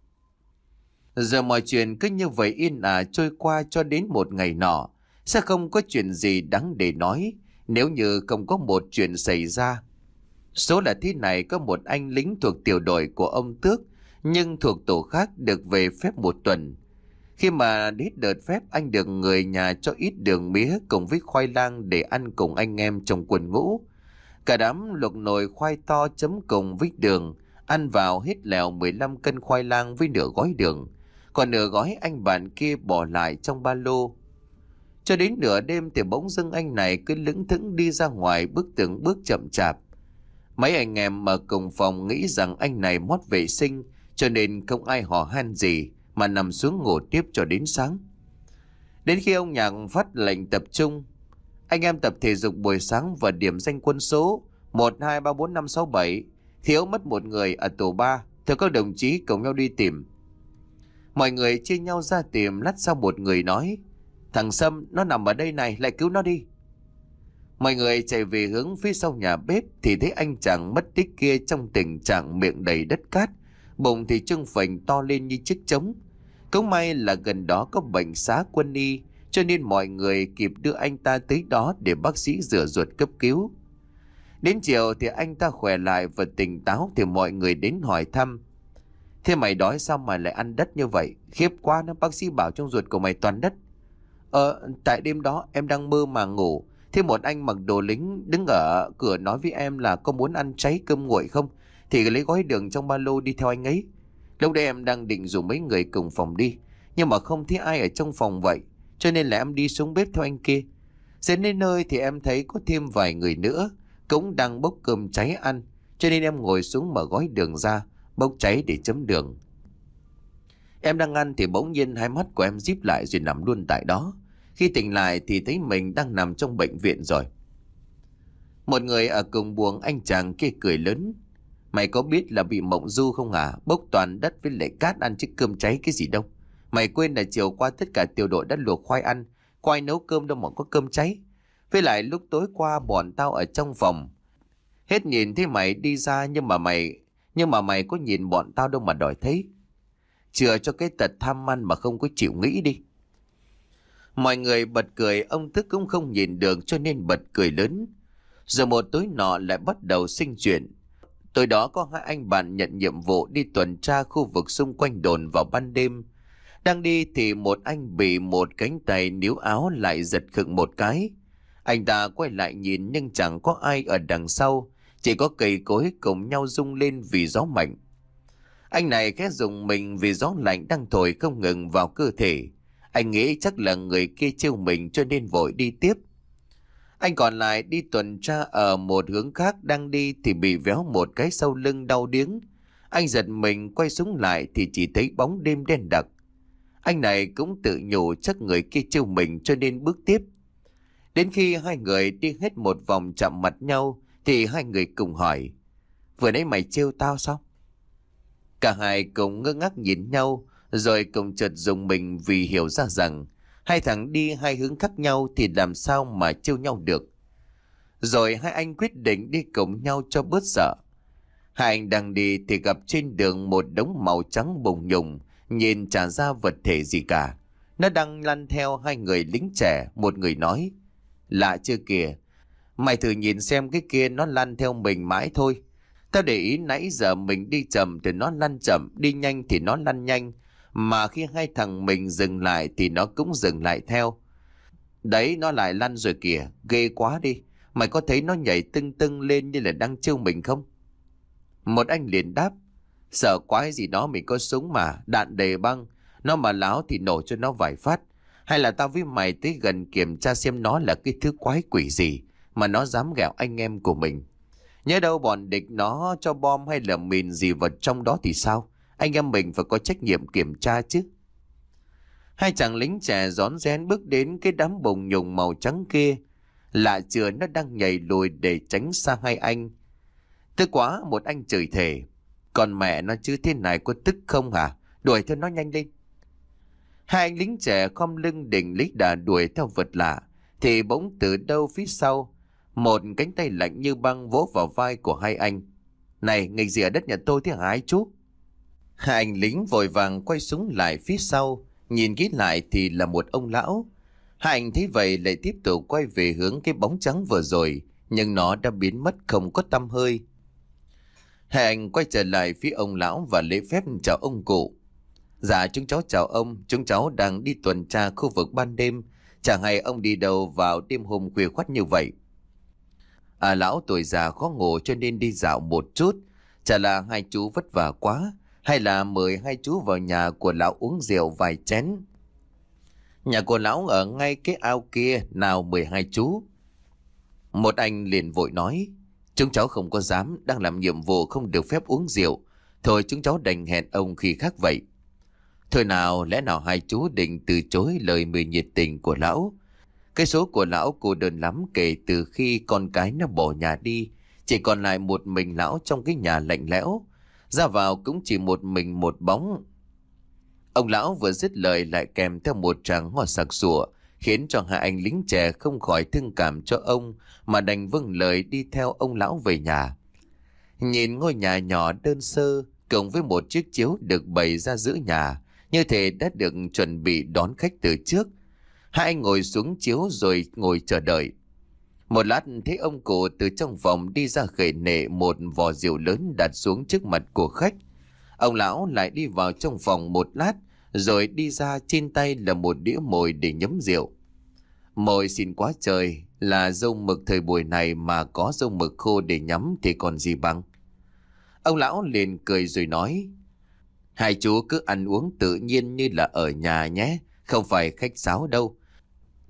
Giờ mọi chuyện cứ như vậy yên ả trôi qua cho đến một ngày nọ. Sẽ không có chuyện gì đáng để nói nếu như không có một chuyện xảy ra. Số là thế này, có một anh lính thuộc tiểu đội của ông Tước, nhưng thuộc tổ khác, được về phép một tuần. Khi mà hết đợt phép, anh được người nhà cho ít đường mía cùng với khoai lang để ăn cùng anh em trong quân ngũ. Cả đám luộc nồi khoai to chấm cùng với đường, ăn vào hết lèo mười lăm cân khoai lang với nửa gói đường, còn nửa gói anh bạn kia bỏ lại trong ba lô. Cho đến nửa đêm thì bỗng dưng anh này cứ lững thững đi ra ngoài, bước từng bước chậm chạp. Mấy anh em ở cùng phòng nghĩ rằng anh này mót vệ sinh, cho nên không ai hò han gì mà nằm xuống ngủ tiếp cho đến sáng. Đến khi ông Nhạc phát lệnh tập trung, anh em tập thể dục buổi sáng và điểm danh quân số một, hai, ba, bốn, năm, sáu, bảy, thiếu mất một người ở tổ ba, theo các đồng chí cùng nhau đi tìm. Mọi người chia nhau ra tìm, lát sau một người nói, thằng Sâm nó nằm ở đây này, lại cứu nó đi. Mọi người chạy về hướng phía sau nhà bếp thì thấy anh chàng mất tích kia trong tình trạng miệng đầy đất cát, bụng thì trưng phình to lên như chiếc trống. Cũng may là gần đó có bệnh xá quân y, cho nên mọi người kịp đưa anh ta tới đó để bác sĩ rửa ruột cấp cứu. Đến chiều thì anh ta khỏe lại và tỉnh táo thì mọi người đến hỏi thăm. Thế mày đói sao mà lại ăn đất như vậy? Khiếp quá, nó bác sĩ bảo trong ruột của mày toàn đất. Ờ, tại đêm đó em đang mơ mà ngủ. Thế một anh mặc đồ lính đứng ở cửa nói với em là có muốn ăn cháy cơm nguội không? Thì lấy gói đường trong ba lô đi theo anh ấy. Lúc đấy em đang định rủ mấy người cùng phòng đi, nhưng mà không thấy ai ở trong phòng vậy, cho nên là em đi xuống bếp theo anh kia. Đến đến nơi thì em thấy có thêm vài người nữa cũng đang bốc cơm cháy ăn, cho nên em ngồi xuống mở gói đường ra, bốc cháy để chấm đường. Em đang ăn thì bỗng nhiên hai mắt của em díp lại rồi nằm luôn tại đó. Khi tỉnh lại thì thấy mình đang nằm trong bệnh viện rồi. Một người ở cùng buồng anh chàng kia cười lớn. Mày có biết là bị mộng du không à? Bốc toàn đất với lại cát ăn chứ cơm cháy cái gì đâu. Mày quên là chiều qua tất cả tiểu đội đã luộc khoai ăn, khoai nấu cơm đâu mà có cơm cháy. Với lại lúc tối qua bọn tao ở trong phòng, hết nhìn thấy mày đi ra nhưng mà mày nhưng mà mày có nhìn bọn tao đâu mà đòi thấy. Chừa cho cái tật tham ăn mà không có chịu nghĩ đi. Mọi người bật cười, ông Thức cũng không nhìn được cho nên bật cười lớn. Rồi một tối nọ lại bắt đầu sinh chuyện. Tối đó có hai anh bạn nhận nhiệm vụ đi tuần tra khu vực xung quanh đồn vào ban đêm. Đang đi thì một anh bị một cánh tay níu áo lại giật khựng một cái. Anh ta quay lại nhìn nhưng chẳng có ai ở đằng sau, chỉ có cây cối cùng nhau rung lên vì gió mạnh. Anh này khẽ dùng mình vì gió lạnh đang thổi không ngừng vào cơ thể. Anh nghĩ chắc là người kia trêu mình cho nên vội đi tiếp. Anh còn lại đi tuần tra ở một hướng khác đang đi thì bị véo một cái sau lưng đau điếng. Anh giật mình quay xuống lại thì chỉ thấy bóng đêm đen đặc. Anh này cũng tự nhủ chắc người kia trêu mình cho nên bước tiếp. Đến khi hai người đi hết một vòng chạm mặt nhau thì hai người cùng hỏi: vừa nãy mày trêu tao sao? Cả hai cùng ngơ ngác nhìn nhau rồi cùng chợt dùng mình vì hiểu ra rằng hai thằng đi hai hướng khác nhau thì làm sao mà trêu nhau được. Rồi hai anh quyết định đi cùng nhau cho bớt sợ. Hai anh đang đi thì gặp trên đường một đống màu trắng bùng nhùng, nhìn chả ra vật thể gì cả. Nó đang lăn theo hai người lính trẻ. Một người nói: lạ chưa kìa, mày thử nhìn xem cái kia nó lăn theo mình mãi thôi. Tao để ý nãy giờ mình đi chậm thì nó lăn chậm, đi nhanh thì nó lăn nhanh. Mà khi hai thằng mình dừng lại thì nó cũng dừng lại theo. Đấy, nó lại lăn rồi kìa, ghê quá đi. Mày có thấy nó nhảy tưng tưng lên như là đang trêu mình không? Một anh liền đáp: sợ quái gì đó, mình có súng mà, đạn đầy băng. Nó mà láo thì nổ cho nó vài phát. Hay là tao với mày tới gần kiểm tra xem nó là cái thứ quái quỷ gì mà nó dám ghẹo anh em của mình. Nhớ đâu bọn địch nó cho bom hay là mìn gì vào trong đó thì sao? Anh em mình phải có trách nhiệm kiểm tra chứ. Hai chàng lính trẻ rón rén bước đến cái đám bồng nhùng màu trắng kia. Lạ chừa, nó đang nhảy lùi để tránh xa hai anh. Tức quá, một anh chửi thề: còn mẹ nó chứ, thế này có tức không hả? Đuổi theo nó nhanh lên. Hai anh lính trẻ khom lưng định lấy đà đuổi theo vật lạ thì bỗng từ đâu phía sau một cánh tay lạnh như băng vỗ vào vai của hai anh. Này, nghịch gì ở đất nhà tôi thế hả hai chú? Hai anh lính vội vàng quay súng lại phía sau, nhìn kỹ lại thì là một ông lão. Hai anh thấy vậy lại tiếp tục quay về hướng cái bóng trắng vừa rồi, nhưng nó đã biến mất không có tăm hơi. Hai anh quay trở lại phía ông lão và lễ phép chào ông cụ. Dạ, chúng cháu chào ông, chúng cháu đang đi tuần tra khu vực ban đêm, chẳng hay ông đi đâu vào đêm hôm khuya khoắt như vậy. À, lão tuổi già khó ngủ cho nên đi dạo một chút. Chả là hai chú vất vả quá, hay là mời hai chú vào nhà của lão uống rượu vài chén? Nhà của lão ở ngay cái ao kia, nào mời hai chú. Một anh liền vội nói: chúng cháu không có dám, đang làm nhiệm vụ không được phép uống rượu. Thôi chúng cháu đành hẹn ông khi khác vậy. Thôi nào, lẽ nào hai chú định từ chối lời mời nhiệt tình của lão? Cái số của lão cô đơn lắm, kể từ khi con cái nó bỏ nhà đi, chỉ còn lại một mình lão trong cái nhà lạnh lẽo, ra vào cũng chỉ một mình một bóng. Ông lão vừa dứt lời lại kèm theo một tràng ho sặc sụa, khiến cho hai anh lính trẻ không khỏi thương cảm cho ông mà đành vâng lời đi theo ông lão về nhà. Nhìn ngôi nhà nhỏ đơn sơ cộng với một chiếc chiếu được bày ra giữa nhà, như thể đã được chuẩn bị đón khách từ trước. Hai anh ngồi xuống chiếu rồi ngồi chờ đợi. Một lát thấy ông cụ từ trong phòng đi ra khệ nệ một vò rượu lớn đặt xuống trước mặt của khách. Ông lão lại đi vào trong phòng một lát rồi đi ra, trên tay là một đĩa mồi để nhấm rượu. Mồi xin quá trời, là dâu mực thời buổi này mà có dâu mực khô để nhắm thì còn gì bằng. Ông lão liền cười rồi nói: hai chú cứ ăn uống tự nhiên như là ở nhà nhé, không phải khách sáo đâu.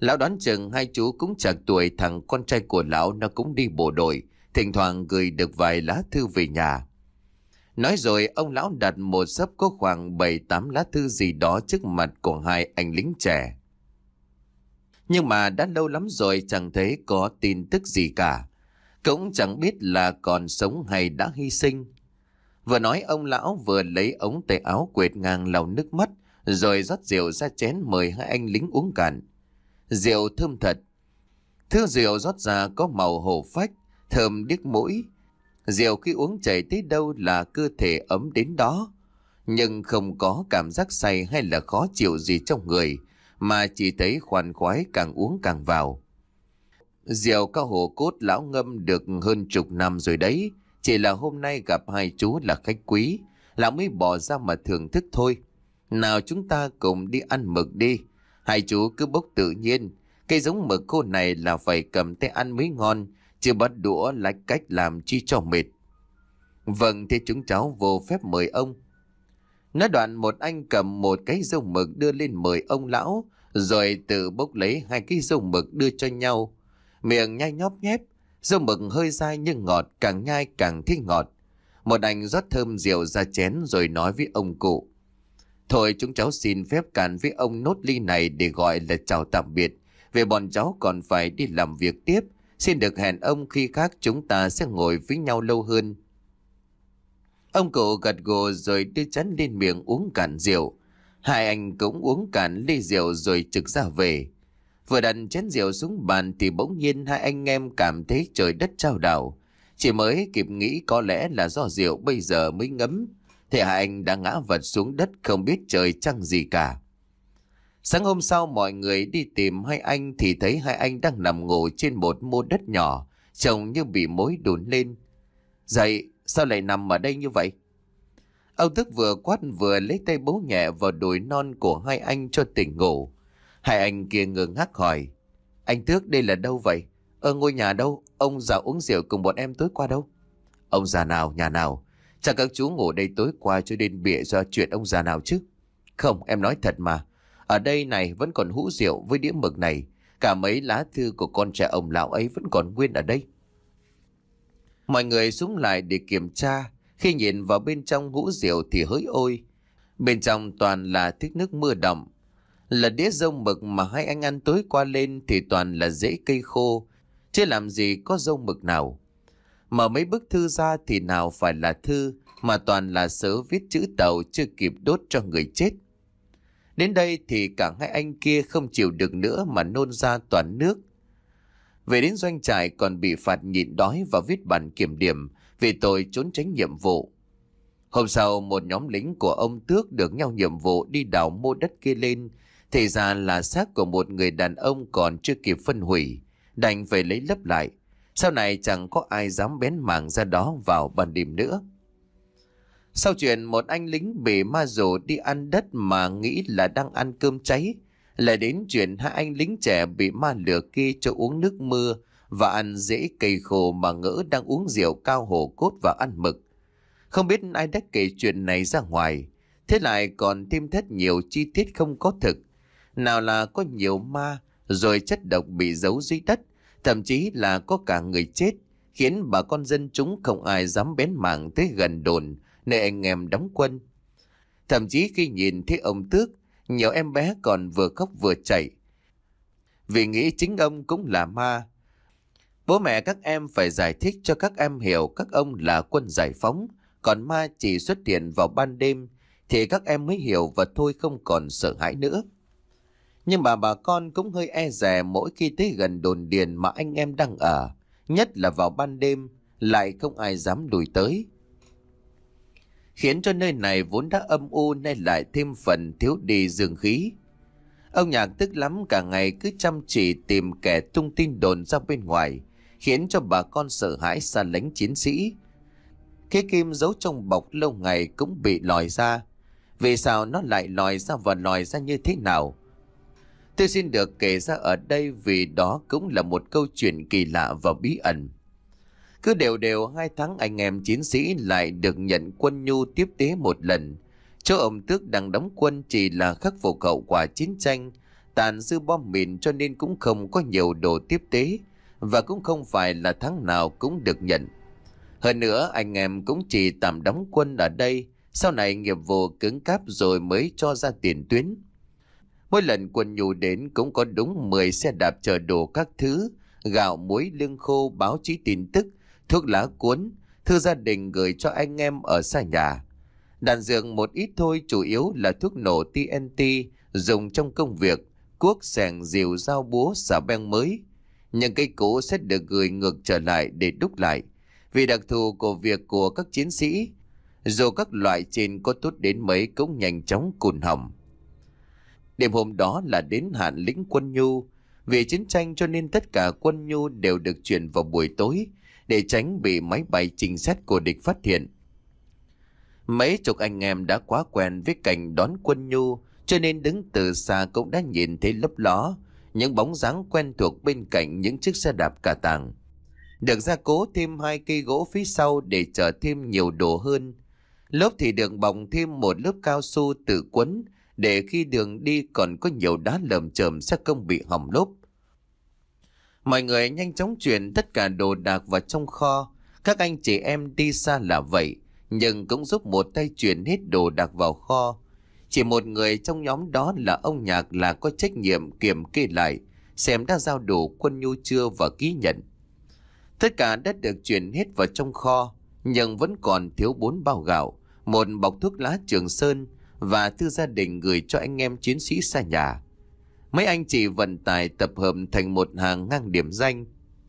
Lão đoán chừng hai chú cũng chạc tuổi, thằng con trai của lão nó cũng đi bộ đội, thỉnh thoảng gửi được vài lá thư về nhà. Nói rồi ông lão đặt một xấp có khoảng bảy tám lá thư gì đó trước mặt của hai anh lính trẻ. Nhưng mà đã lâu lắm rồi chẳng thấy có tin tức gì cả. Cũng chẳng biết là còn sống hay đã hy sinh. Vừa nói ông lão vừa lấy ống tay áo quệt ngang lau nước mắt, rồi rót rượu ra chén mời hai anh lính uống cạn. Rượu thơm thật. Thứ rượu rót ra có màu hổ phách, thơm điếc mũi. Rượu khi uống chảy tới đâu là cơ thể ấm đến đó. Nhưng không có cảm giác say hay là khó chịu gì trong người, mà chỉ thấy khoan khoái, càng uống càng vào. Rượu cao hồ cốt lão ngâm được hơn chục năm rồi đấy. Chỉ là hôm nay gặp hai chú là khách quý, lão mới bỏ ra mà thưởng thức thôi. Nào chúng ta cùng đi ăn mực đi. Hai chú cứ bốc tự nhiên. Cây giống mực khô này là phải cầm tay ăn mới ngon, chứ bắt đũa lách cách làm chi cho mệt. Vâng, thế chúng cháu vô phép mời ông. Nói đoạn một anh cầm một cái dâu mực đưa lên mời ông lão, rồi tự bốc lấy hai cái dâu mực đưa cho nhau. Miệng nhai nhóp nhép, dâu mực hơi dai nhưng ngọt, càng nhai càng thích ngọt. Một anh rót thơm rượu ra chén rồi nói với ông cụ: Thôi chúng cháu xin phép cạn với ông nốt ly này để gọi là chào tạm biệt. Vì bọn cháu còn phải đi làm việc tiếp. Xin được hẹn ông khi khác chúng ta sẽ ngồi với nhau lâu hơn. Ông cụ gật gù rồi đưa chén lên miệng uống cạn rượu. Hai anh cũng uống cạn ly rượu rồi trực ra về. Vừa đặt chén rượu xuống bàn thì bỗng nhiên hai anh em cảm thấy trời đất chao đảo. Chỉ mới kịp nghĩ có lẽ là do rượu bây giờ mới ngấm, thì hai anh đã ngã vật xuống đất không biết trời trăng gì cả. Sáng hôm sau mọi người đi tìm hai anh thì thấy hai anh đang nằm ngủ trên một mô đất nhỏ, trông như bị mối đùn lên. Dậy, sao lại nằm ở đây như vậy? Ông Thức vừa quát vừa lấy tay bấu nhẹ vào đùi non của hai anh cho tỉnh ngủ. Hai anh kia ngơ ngác hỏi: Anh Tước, đây là đâu vậy? Ở ngôi nhà đâu? Ông già uống rượu cùng bọn em tối qua đâu? Ông già nào, nhà nào? Chắc các chú ngủ đây tối qua cho nên bịa ra chuyện ông già nào chứ? Không, em nói thật mà. Ở đây này vẫn còn hũ rượu với đĩa mực này. Cả mấy lá thư của con trai ông lão ấy vẫn còn nguyên ở đây. Mọi người súng lại để kiểm tra. Khi nhìn vào bên trong hũ rượu thì hỡi ôi, bên trong toàn là thác nước mưa đọng. Là đĩa dâu mực mà hai anh ăn tối qua lên thì toàn là rễ cây khô, chứ làm gì có dâu mực nào. Mở mấy bức thư ra thì nào phải là thư, mà toàn là sớ viết chữ tàu chưa kịp đốt cho người chết. Đến đây thì cả hai anh kia không chịu được nữa mà nôn ra toàn nước. Về đến doanh trại còn bị phạt nhịn đói và viết bản kiểm điểm vì tội trốn tránh nhiệm vụ. Hôm sau một nhóm lính của ông Tước được nhau nhiệm vụ đi đào mô đất kia lên, thì ra là xác của một người đàn ông còn chưa kịp phân hủy, đành phải lấy lấp lại. Sau này chẳng có ai dám bén mảng ra đó vào ban đêm nữa. Sau chuyện một anh lính bị ma rủ đi ăn đất mà nghĩ là đang ăn cơm cháy, lại đến chuyện hai anh lính trẻ bị ma lừa kia cho uống nước mưa và ăn rễ cây khô mà ngỡ đang uống rượu cao hổ cốt và ăn mực. Không biết ai đã kể chuyện này ra ngoài, thế lại còn thêm thất nhiều chi tiết không có thực. Nào là có nhiều ma, rồi chất độc bị giấu dưới đất, thậm chí là có cả người chết, khiến bà con dân chúng không ai dám bén mảng tới gần đồn nơi anh em đóng quân. Thậm chí khi nhìn thấy ông Tước, nhiều em bé còn vừa khóc vừa chạy, vì nghĩ chính ông cũng là ma. Bố mẹ các em phải giải thích cho các em hiểu các ông là quân giải phóng, còn ma chỉ xuất hiện vào ban đêm, thì các em mới hiểu và thôi không còn sợ hãi nữa. Nhưng mà bà con cũng hơi e dè mỗi khi tới gần đồn điền mà anh em đang ở, nhất là vào ban đêm, lại không ai dám đuổi tới. Khiến cho nơi này vốn đã âm u nay lại thêm phần thiếu đi dương khí. Ông Nhạc tức lắm, cả ngày cứ chăm chỉ tìm kẻ tung tin đồn ra bên ngoài, khiến cho bà con sợ hãi xa lánh chiến sĩ. Cái kim giấu trong bọc lâu ngày cũng bị lòi ra. Vì sao nó lại lòi ra và lòi ra như thế nào? Tôi xin được kể ra ở đây vì đó cũng là một câu chuyện kỳ lạ và bí ẩn. Cứ đều đều hai tháng anh em chiến sĩ lại được nhận quân nhu tiếp tế một lần. Chỗ ông Tước đang đóng quân chỉ là khắc phục hậu quả chiến tranh, tàn dư bom mìn cho nên cũng không có nhiều đồ tiếp tế, và cũng không phải là tháng nào cũng được nhận. Hơn nữa anh em cũng chỉ tạm đóng quân ở đây, sau này nghiệp vụ cứng cáp rồi mới cho ra tiền tuyến. Mỗi lần quân nhu đến cũng có đúng mười xe đạp chở đồ các thứ, gạo muối lương khô, báo chí tin tức, thuốc lá cuốn, thư gia đình gửi cho anh em ở xa nhà. Đạn dược một ít thôi, chủ yếu là thuốc nổ tê en tê dùng trong công việc, cuốc, xẻng, rìu, dao búa, xà beng mới. Những cây cũ sẽ được gửi ngược trở lại để đúc lại. Vì đặc thù của việc của các chiến sĩ, dù các loại trên có tốt đến mấy cũng nhanh chóng cùn hỏng. Đêm hôm đó là đến hạn lĩnh quân nhu. Vì chiến tranh cho nên tất cả quân nhu đều được chuyển vào buổi tối để tránh bị máy bay trinh sát của địch phát hiện. Mấy chục anh em đã quá quen với cảnh đón quân nhu, cho nên đứng từ xa cũng đã nhìn thấy lấp ló những bóng dáng quen thuộc bên cạnh những chiếc xe đạp cà tàng. Được gia cố thêm hai cây gỗ phía sau để chở thêm nhiều đồ hơn. Lốp thì được bọc thêm một lớp cao su tự quấn, để khi đường đi còn có nhiều đá lởm chởm sẽ không bị hỏng lốp. Mọi người nhanh chóng chuyển tất cả đồ đạc vào trong kho. Các anh chị em đi xa là vậy, nhưng cũng giúp một tay chuyển hết đồ đạc vào kho. Chỉ một người trong nhóm đó là ông Nhạc là có trách nhiệm kiểm kê lại xem đã giao đủ quân nhu chưa và ký nhận. Tất cả đã được chuyển hết vào trong kho, nhưng vẫn còn thiếu bốn bao gạo, một bọc thuốc lá Trường Sơn và thư gia đình gửi cho anh em chiến sĩ xa nhà. Mấy anh chị vận tải tập hợp thành một hàng ngang điểm danh.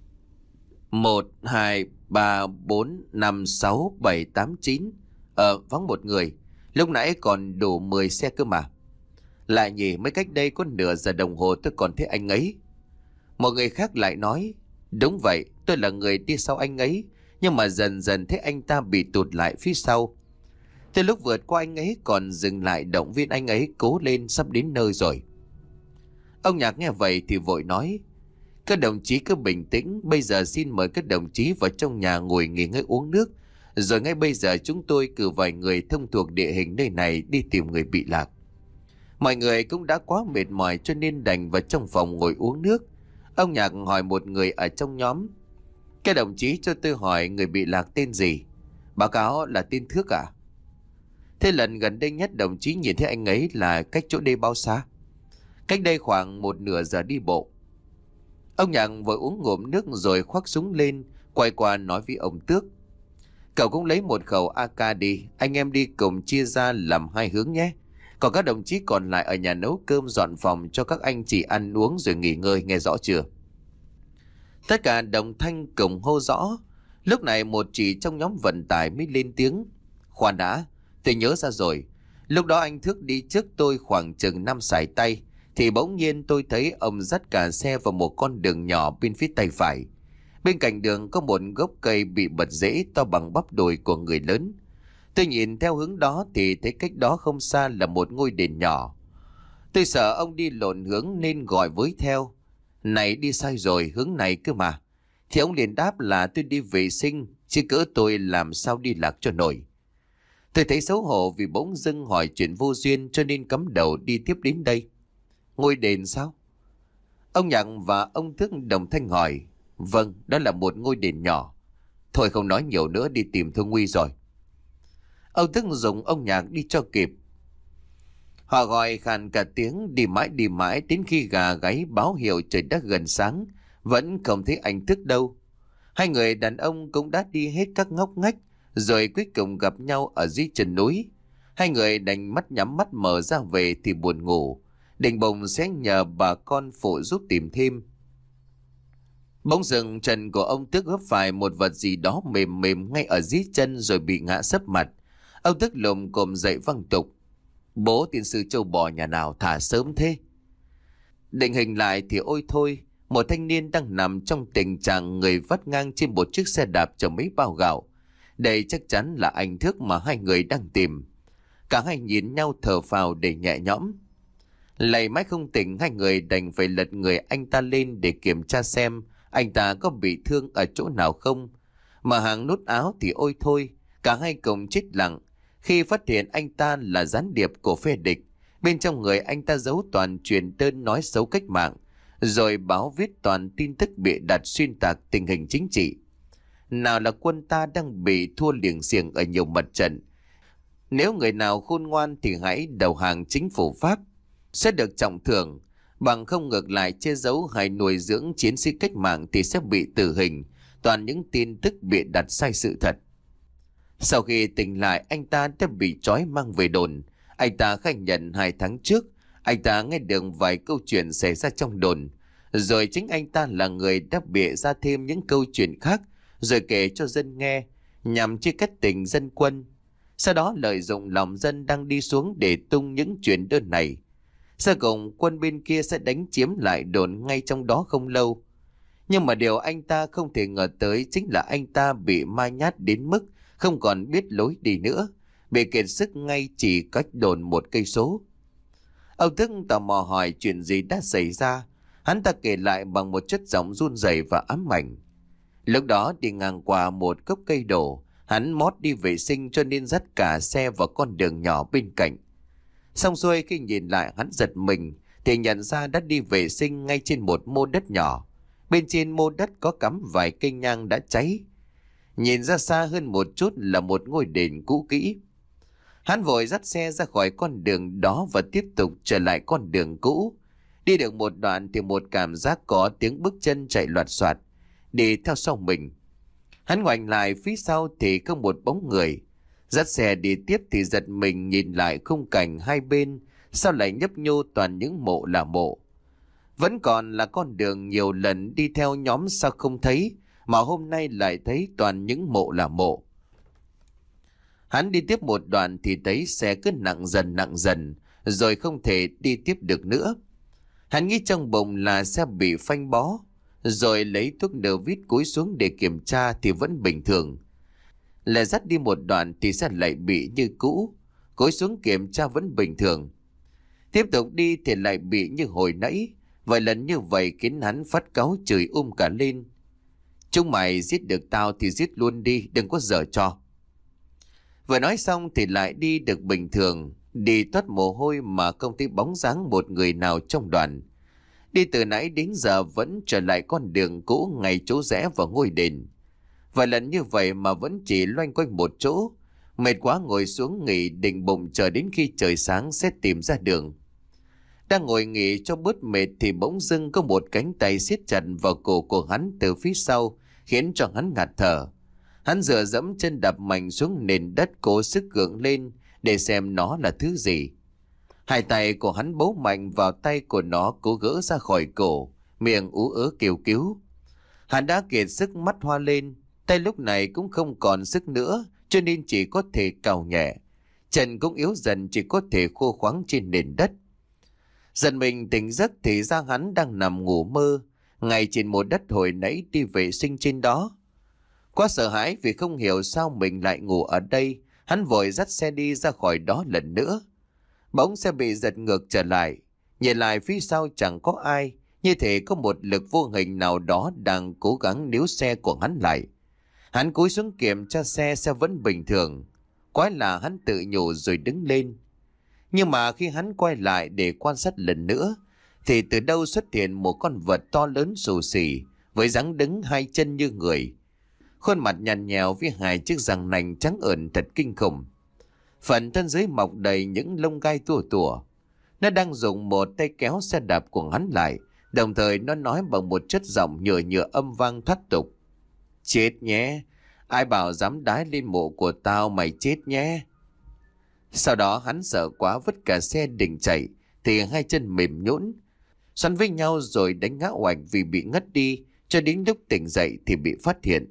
Một, hai, ba, bốn, năm, sáu, bảy, tám, chín. Ờ, vắng một người. Lúc nãy còn đủ mười xe cơ mà. Lại nhỉ, mới cách đây có nửa giờ đồng hồ tôi còn thấy anh ấy. Một người khác lại nói, đúng vậy, tôi là người đi sau anh ấy, nhưng mà dần dần thấy anh ta bị tụt lại phía sau. Từ lúc vượt qua anh ấy còn dừng lại động viên anh ấy cố lên, sắp đến nơi rồi. Ông Nhạc nghe vậy thì vội nói, các đồng chí cứ bình tĩnh, bây giờ xin mời các đồng chí vào trong nhà ngồi nghỉ ngơi uống nước, rồi ngay bây giờ chúng tôi cử vài người thông thuộc địa hình nơi này đi tìm người bị lạc. Mọi người cũng đã quá mệt mỏi cho nên đành vào trong phòng ngồi uống nước. Ông Nhạc hỏi một người ở trong nhóm, các đồng chí cho tôi hỏi người bị lạc tên gì? Báo cáo là tên Thước à? Thế lần gần đây nhất đồng chí nhìn thấy anh ấy là cách chỗ đây bao xa? Cách đây khoảng một nửa giờ đi bộ. Ông Nhạc vội uống ngụm nước rồi khoác súng lên, quay qua nói với ông Tước, cậu cũng lấy một khẩu a ca đi, anh em đi cùng chia ra làm hai hướng nhé. Còn các đồng chí còn lại ở nhà nấu cơm dọn phòng cho các anh chị ăn uống rồi nghỉ ngơi, nghe rõ chưa? Tất cả đồng thanh cùng hô rõ. Lúc này một chị trong nhóm vận tải mới lên tiếng, khoan đã, tôi nhớ ra rồi. Lúc đó anh Thước đi trước tôi khoảng chừng năm sải tay, thì bỗng nhiên tôi thấy ông dắt cả xe vào một con đường nhỏ bên phía tay phải. Bên cạnh đường có một gốc cây bị bật rễ to bằng bắp đùi của người lớn. Tôi nhìn theo hướng đó thì thấy cách đó không xa là một ngôi đền nhỏ. Tôi sợ ông đi lộn hướng nên gọi với theo, này đi sai rồi, hướng này cơ mà. Thì ông liền đáp là tôi đi vệ sinh, chứ cỡ tôi làm sao đi lạc cho nổi. Tôi thấy xấu hổ vì bỗng dưng hỏi chuyện vô duyên cho nên cắm đầu đi tiếp đến đây. Ngôi đền sao? Ông Nhạc và ông Thức đồng thanh hỏi. Vâng, đó là một ngôi đền nhỏ. Thôi không nói nhiều nữa, đi tìm Thương Nguy rồi. Ông Thức dùng ông Nhạc đi cho kịp. Họ gọi khàn cả tiếng, đi mãi đi mãi đến khi gà gáy báo hiệu trời đã gần sáng, vẫn không thấy anh Thức đâu. Hai người đàn ông cũng đã đi hết các ngóc ngách, rồi cuối cùng gặp nhau ở dưới chân núi. Hai người đành mắt nhắm mắt mở ra về thì buồn ngủ, định bụng sẽ nhờ bà con phụ giúp tìm thêm. Bỗng dưng chân của ông Thức gấp phải một vật gì đó mềm mềm ngay ở dưới chân rồi bị ngã sấp mặt. Ông Thức lồm cồm dậy văng tục. Bố tiên sư châu bò nhà nào thả sớm thế? Định hình lại thì ôi thôi, một thanh niên đang nằm trong tình trạng người vắt ngang trên một chiếc xe đạp chở mấy bao gạo. Đây chắc chắn là anh Thức mà hai người đang tìm. Cả hai nhìn nhau thở phào để nhẹ nhõm. Lầy mãi không tỉnh, hai người đành phải lật người anh ta lên để kiểm tra xem anh ta có bị thương ở chỗ nào không. Mà hàng nút áo thì ôi thôi, cả hai cùng chết lặng khi phát hiện anh ta là gián điệp của phe địch, Bên trong người anh ta giấu toàn truyền đơn nói xấu cách mạng, rồi báo viết toàn tin tức bịa đặt xuyên tạc tình hình chính trị. Nào là quân ta đang bị thua liềng xiềng ở nhiều mặt trận. Nếu người nào khôn ngoan thì hãy đầu hàng chính phủ Pháp, sẽ được trọng thưởng, bằng không ngược lại che giấu hay nuôi dưỡng chiến sĩ cách mạng thì sẽ bị tử hình. Toàn những tin tức bịa đặt sai sự thật. Sau khi tỉnh lại, anh ta đã bị trói mang về đồn. Anh ta khai nhận hai tháng trước anh ta nghe được vài câu chuyện xảy ra trong đồn, rồi chính anh ta là người đã bịa ra thêm những câu chuyện khác rồi kể cho dân nghe, nhằm chia cắt tình dân quân. Sau đó lợi dụng lòng dân đang đi xuống để tung những chuyện đơn này. Sau cùng quân bên kia sẽ đánh chiếm lại đồn ngay trong đó không lâu. Nhưng mà điều anh ta không thể ngờ tới chính là anh ta bị ma nhát đến mức không còn biết lối đi nữa, bị kiệt sức ngay chỉ cách đồn một cây số. Ông Thức tò mò hỏi chuyện gì đã xảy ra. Hắn ta kể lại bằng một chất giọng run rẩy và ám ảnh. Lúc đó đi ngang qua một gốc cây đổ, hắn mót đi vệ sinh cho nên dắt cả xe vào con đường nhỏ bên cạnh. Xong xuôi khi nhìn lại hắn giật mình thì nhận ra đã đi vệ sinh ngay trên một mô đất nhỏ. Bên trên mô đất có cắm vài cây nhang đã cháy. Nhìn ra xa hơn một chút là một ngôi đền cũ kỹ. Hắn vội dắt xe ra khỏi con đường đó và tiếp tục trở lại con đường cũ. Đi được một đoạn thì một cảm giác có tiếng bước chân chạy loạt soạt đi theo sau mình. Hắn ngoảnh lại phía sau thì không một bóng người. Dắt xe đi tiếp thì giật mình nhìn lại khung cảnh hai bên, sao lại nhấp nhô toàn những mộ là mộ. Vẫn còn là con đường nhiều lần đi theo nhóm sao không thấy, mà hôm nay lại thấy toàn những mộ là mộ. Hắn đi tiếp một đoạn thì thấy xe cứ nặng dần nặng dần, rồi không thể đi tiếp được nữa. Hắn nghĩ trong bụng là xe bị phanh bó, rồi lấy thuốc nơ vít cúi xuống để kiểm tra thì vẫn bình thường. Lại dắt đi một đoạn thì xe lại bị như cũ, cúi xuống kiểm tra vẫn bình thường. Tiếp tục đi thì lại bị như hồi nãy. Vài lần như vậy khiến hắn phát cáu chửi um cả lên. Chúng mày giết được tao thì giết luôn đi, đừng có giở trò. Vừa nói xong thì lại đi được bình thường, đi toát mồ hôi mà không thấy bóng dáng một người nào trong đoàn. Đi từ nãy đến giờ vẫn trở lại con đường cũ ngay chỗ rẽ vào ngôi đền. Vài lần như vậy mà vẫn chỉ loanh quanh một chỗ. Mệt quá ngồi xuống nghỉ, định bụng chờ đến khi trời sáng sẽ tìm ra đường. Đang ngồi nghỉ cho bớt mệt thì bỗng dưng có một cánh tay siết chặt vào cổ của hắn từ phía sau, khiến cho hắn ngạt thở. Hắn dựa dẫm chân đạp mạnh xuống nền đất, cố sức gượng lên để xem nó là thứ gì. Hai tay của hắn bấu mạnh vào tay của nó, cố gỡ ra khỏi cổ, miệng ú ớ kêu cứu. Hắn đã kiệt sức, mắt hoa lên, tay lúc này cũng không còn sức nữa, cho nên chỉ có thể cào nhẹ. Chân cũng yếu dần, chỉ có thể khô khoắng trên nền đất. Dần mình tỉnh giấc thì ra hắn đang nằm ngủ mơ, ngay trên một đất hồi nãy đi vệ sinh trên đó. Quá sợ hãi vì không hiểu sao mình lại ngủ ở đây, hắn vội dắt xe đi ra khỏi đó lần nữa. Bỗng xe bị giật ngược trở lại, nhìn lại phía sau chẳng có ai, như thể có một lực vô hình nào đó đang cố gắng níu xe của hắn lại. Hắn cúi xuống kiểm tra xe, xe vẫn bình thường. Quái lạ, hắn tự nhủ rồi đứng lên. Nhưng mà khi hắn quay lại để quan sát lần nữa, thì từ đâu xuất hiện một con vật to lớn xù xì, với dáng đứng hai chân như người. Khuôn mặt nhằn nhèo với hai chiếc răng nanh trắng ẩn thật kinh khủng. Phần thân dưới mọc đầy những lông gai tua tủa. Nó đang dùng một tay kéo xe đạp của hắn lại, đồng thời nó nói bằng một chất giọng nhựa nhựa âm vang thoát tục. Chết nhé, ai bảo dám đái lên mộ của tao, mày chết nhé. Sau đó hắn sợ quá vứt cả xe định chạy, thì hai chân mềm nhũn, xoắn với nhau rồi đánh ngã oạch vì bị ngất đi, cho đến lúc tỉnh dậy thì bị phát hiện.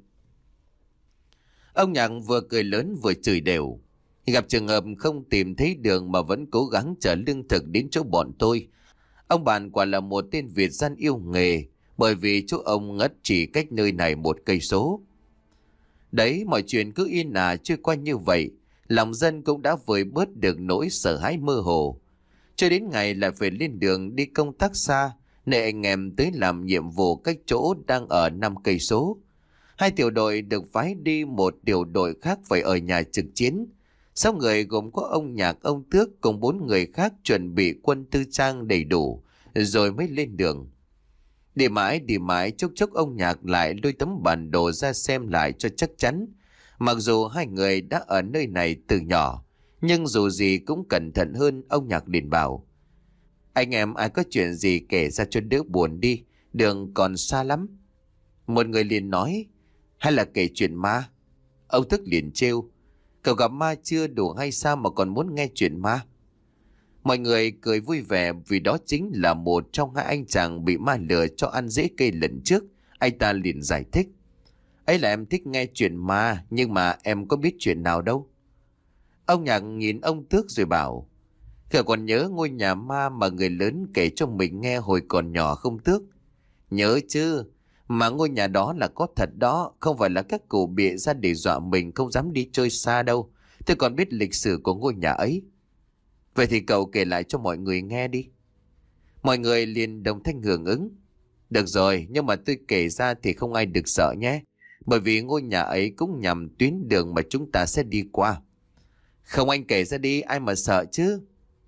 Ông Nhạc vừa cười lớn vừa chửi đều. Gặp trường hợp không tìm thấy đường mà vẫn cố gắng chở lương thực đến chỗ bọn tôi, ông bạn quả là một tên Việt gian yêu nghề, bởi vì chỗ ông ngất chỉ cách nơi này một cây số. Đấy, mọi chuyện cứ yên ả trôi qua như vậy, lòng dân cũng đã vơi bớt được nỗi sợ hãi mơ hồ. Cho đến ngày lại phải lên đường đi công tác xa, nơi anh em tới làm nhiệm vụ cách chỗ đang ở năm cây số. Hai tiểu đội được phái đi, một tiểu đội khác phải ở nhà trực chiến. Sáu người gồm có ông Nhạc, ông Tước cùng bốn người khác chuẩn bị quân tư trang đầy đủ, rồi mới lên đường. Đi mãi đi mãi chốc chốc ông Nhạc lại lôi tấm bản đồ ra xem lại cho chắc chắn. Mặc dù hai người đã ở nơi này từ nhỏ, nhưng dù gì cũng cẩn thận hơn. Ông Nhạc liền bảo: anh em ai có chuyện gì kể ra cho đỡ buồn đi, đường còn xa lắm. Một người liền nói: hay là kể chuyện ma? Ông Thức liền trêu: cậu gặp ma chưa đủ hay sao mà còn muốn nghe chuyện ma? Mọi người cười vui vẻ vì đó chính là một trong hai anh chàng bị ma lừa cho ăn rễ cây lần trước. Anh ta liền giải thích: ấy là em thích nghe chuyện ma, nhưng mà em có biết chuyện nào đâu. Ông Nhạc nhìn ông Tước rồi bảo: cậu còn nhớ ngôi nhà ma mà người lớn kể cho mình nghe hồi còn nhỏ không Tước? Nhớ chứ, mà ngôi nhà đó là có thật đó, không phải là các cụ bịa ra để dọa mình không dám đi chơi xa đâu. Tôi còn biết lịch sử của ngôi nhà ấy. Vậy thì cậu kể lại cho mọi người nghe đi. Mọi người liền đồng thanh hưởng ứng. Được rồi, nhưng mà tôi kể ra thì không ai được sợ nhé, bởi vì ngôi nhà ấy cũng nhằm tuyến đường mà chúng ta sẽ đi qua. Không, anh kể ra đi, ai mà sợ chứ.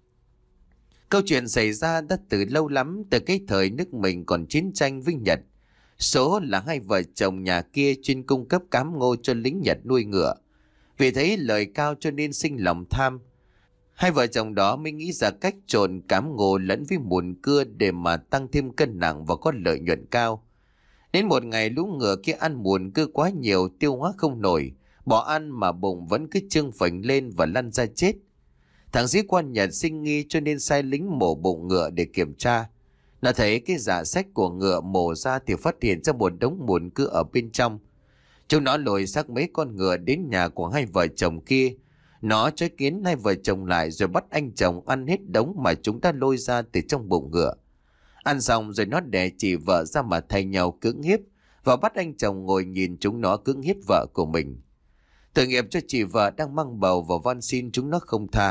Câu chuyện xảy ra đã từ lâu lắm, từ cái thời nước mình còn chiến tranh với Nhật. Số là hai vợ chồng nhà kia chuyên cung cấp cám ngô cho lính Nhật nuôi ngựa. Vì thấy lời cao cho nên sinh lòng tham. Hai vợ chồng đó mới nghĩ ra cách trộn cám ngô lẫn với mùn cưa để mà tăng thêm cân nặng và có lợi nhuận cao. Đến một ngày lũ ngựa kia ăn mùn cưa quá nhiều, tiêu hóa không nổi, bỏ ăn mà bụng vẫn cứ trương phình lên và lăn ra chết. Thằng sĩ quan Nhật sinh nghi cho nên sai lính mổ bụng ngựa để kiểm tra. Nó thấy cái dạ sách của ngựa mổ ra thì phát hiện ra một đống mùn cưa ở bên trong. Chúng nó lôi xác mấy con ngựa đến nhà của hai vợ chồng kia. Nó trói kiến hai vợ chồng lại rồi bắt anh chồng ăn hết đống mà chúng ta lôi ra từ trong bụng ngựa. Ăn xong rồi nó đè chị vợ ra mà thay nhau cưỡng hiếp, và bắt anh chồng ngồi nhìn chúng nó cưỡng hiếp vợ của mình. Tội nghiệp cho chị vợ đang mang bầu và van xin chúng nó không tha.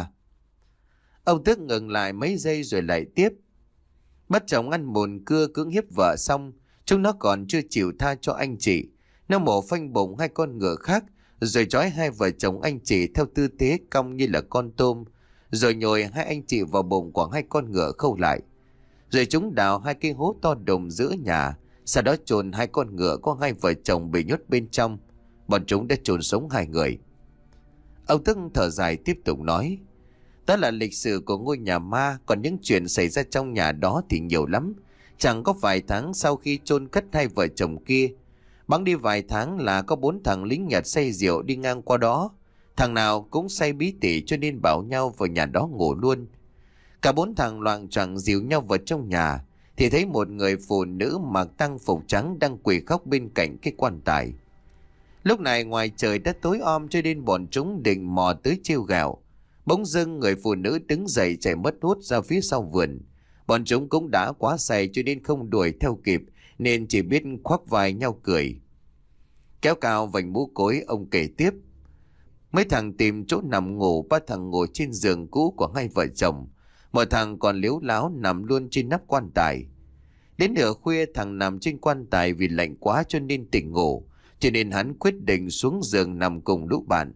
Ông Tước ngừng lại mấy giây rồi lại tiếp: bắt chồng ăn mùn cưa cưỡng hiếp vợ xong, chúng nó còn chưa chịu tha cho anh chị. Nó mổ phanh bụng hai con ngựa khác, rồi trói hai vợ chồng anh chị theo tư thế cong như là con tôm, rồi nhồi hai anh chị vào bụng của hai con ngựa khâu lại. Rồi chúng đào hai cái hố to đùng giữa nhà, sau đó chôn hai con ngựa có hai vợ chồng bị nhốt bên trong. Bọn chúng đã chôn sống hai người. Ông Tức thở dài tiếp tục nói: đó là lịch sử của ngôi nhà ma, còn những chuyện xảy ra trong nhà đó thì nhiều lắm. Chẳng có vài tháng sau khi chôn cất hai vợ chồng kia, bẵng đi vài tháng là có bốn thằng lính Nhật say rượu đi ngang qua đó. Thằng nào cũng say bí tỉ cho nên bảo nhau vào nhà đó ngủ luôn. Cả bốn thằng loạng choạng dìu nhau vào trong nhà, thì thấy một người phụ nữ mặc tang phục trắng đang quỳ khóc bên cạnh cái quan tài. Lúc này ngoài trời đã tối om cho nên bọn chúng định mò tới trêu ghẹo. Bỗng dưng người phụ nữ đứng dậy chạy mất hút ra phía sau vườn. Bọn chúng cũng đã quá say cho nên không đuổi theo kịp, nên chỉ biết khoác vai nhau cười. Kéo cao vành mũ cối, ông kể tiếp: mấy thằng tìm chỗ nằm ngủ, ba thằng ngồi trên giường cũ của hai vợ chồng. Một thằng còn liếu láo nằm luôn trên nắp quan tài. Đến nửa khuya thằng nằm trên quan tài vì lạnh quá cho nên tỉnh ngủ, cho nên hắn quyết định xuống giường nằm cùng lũ bạn.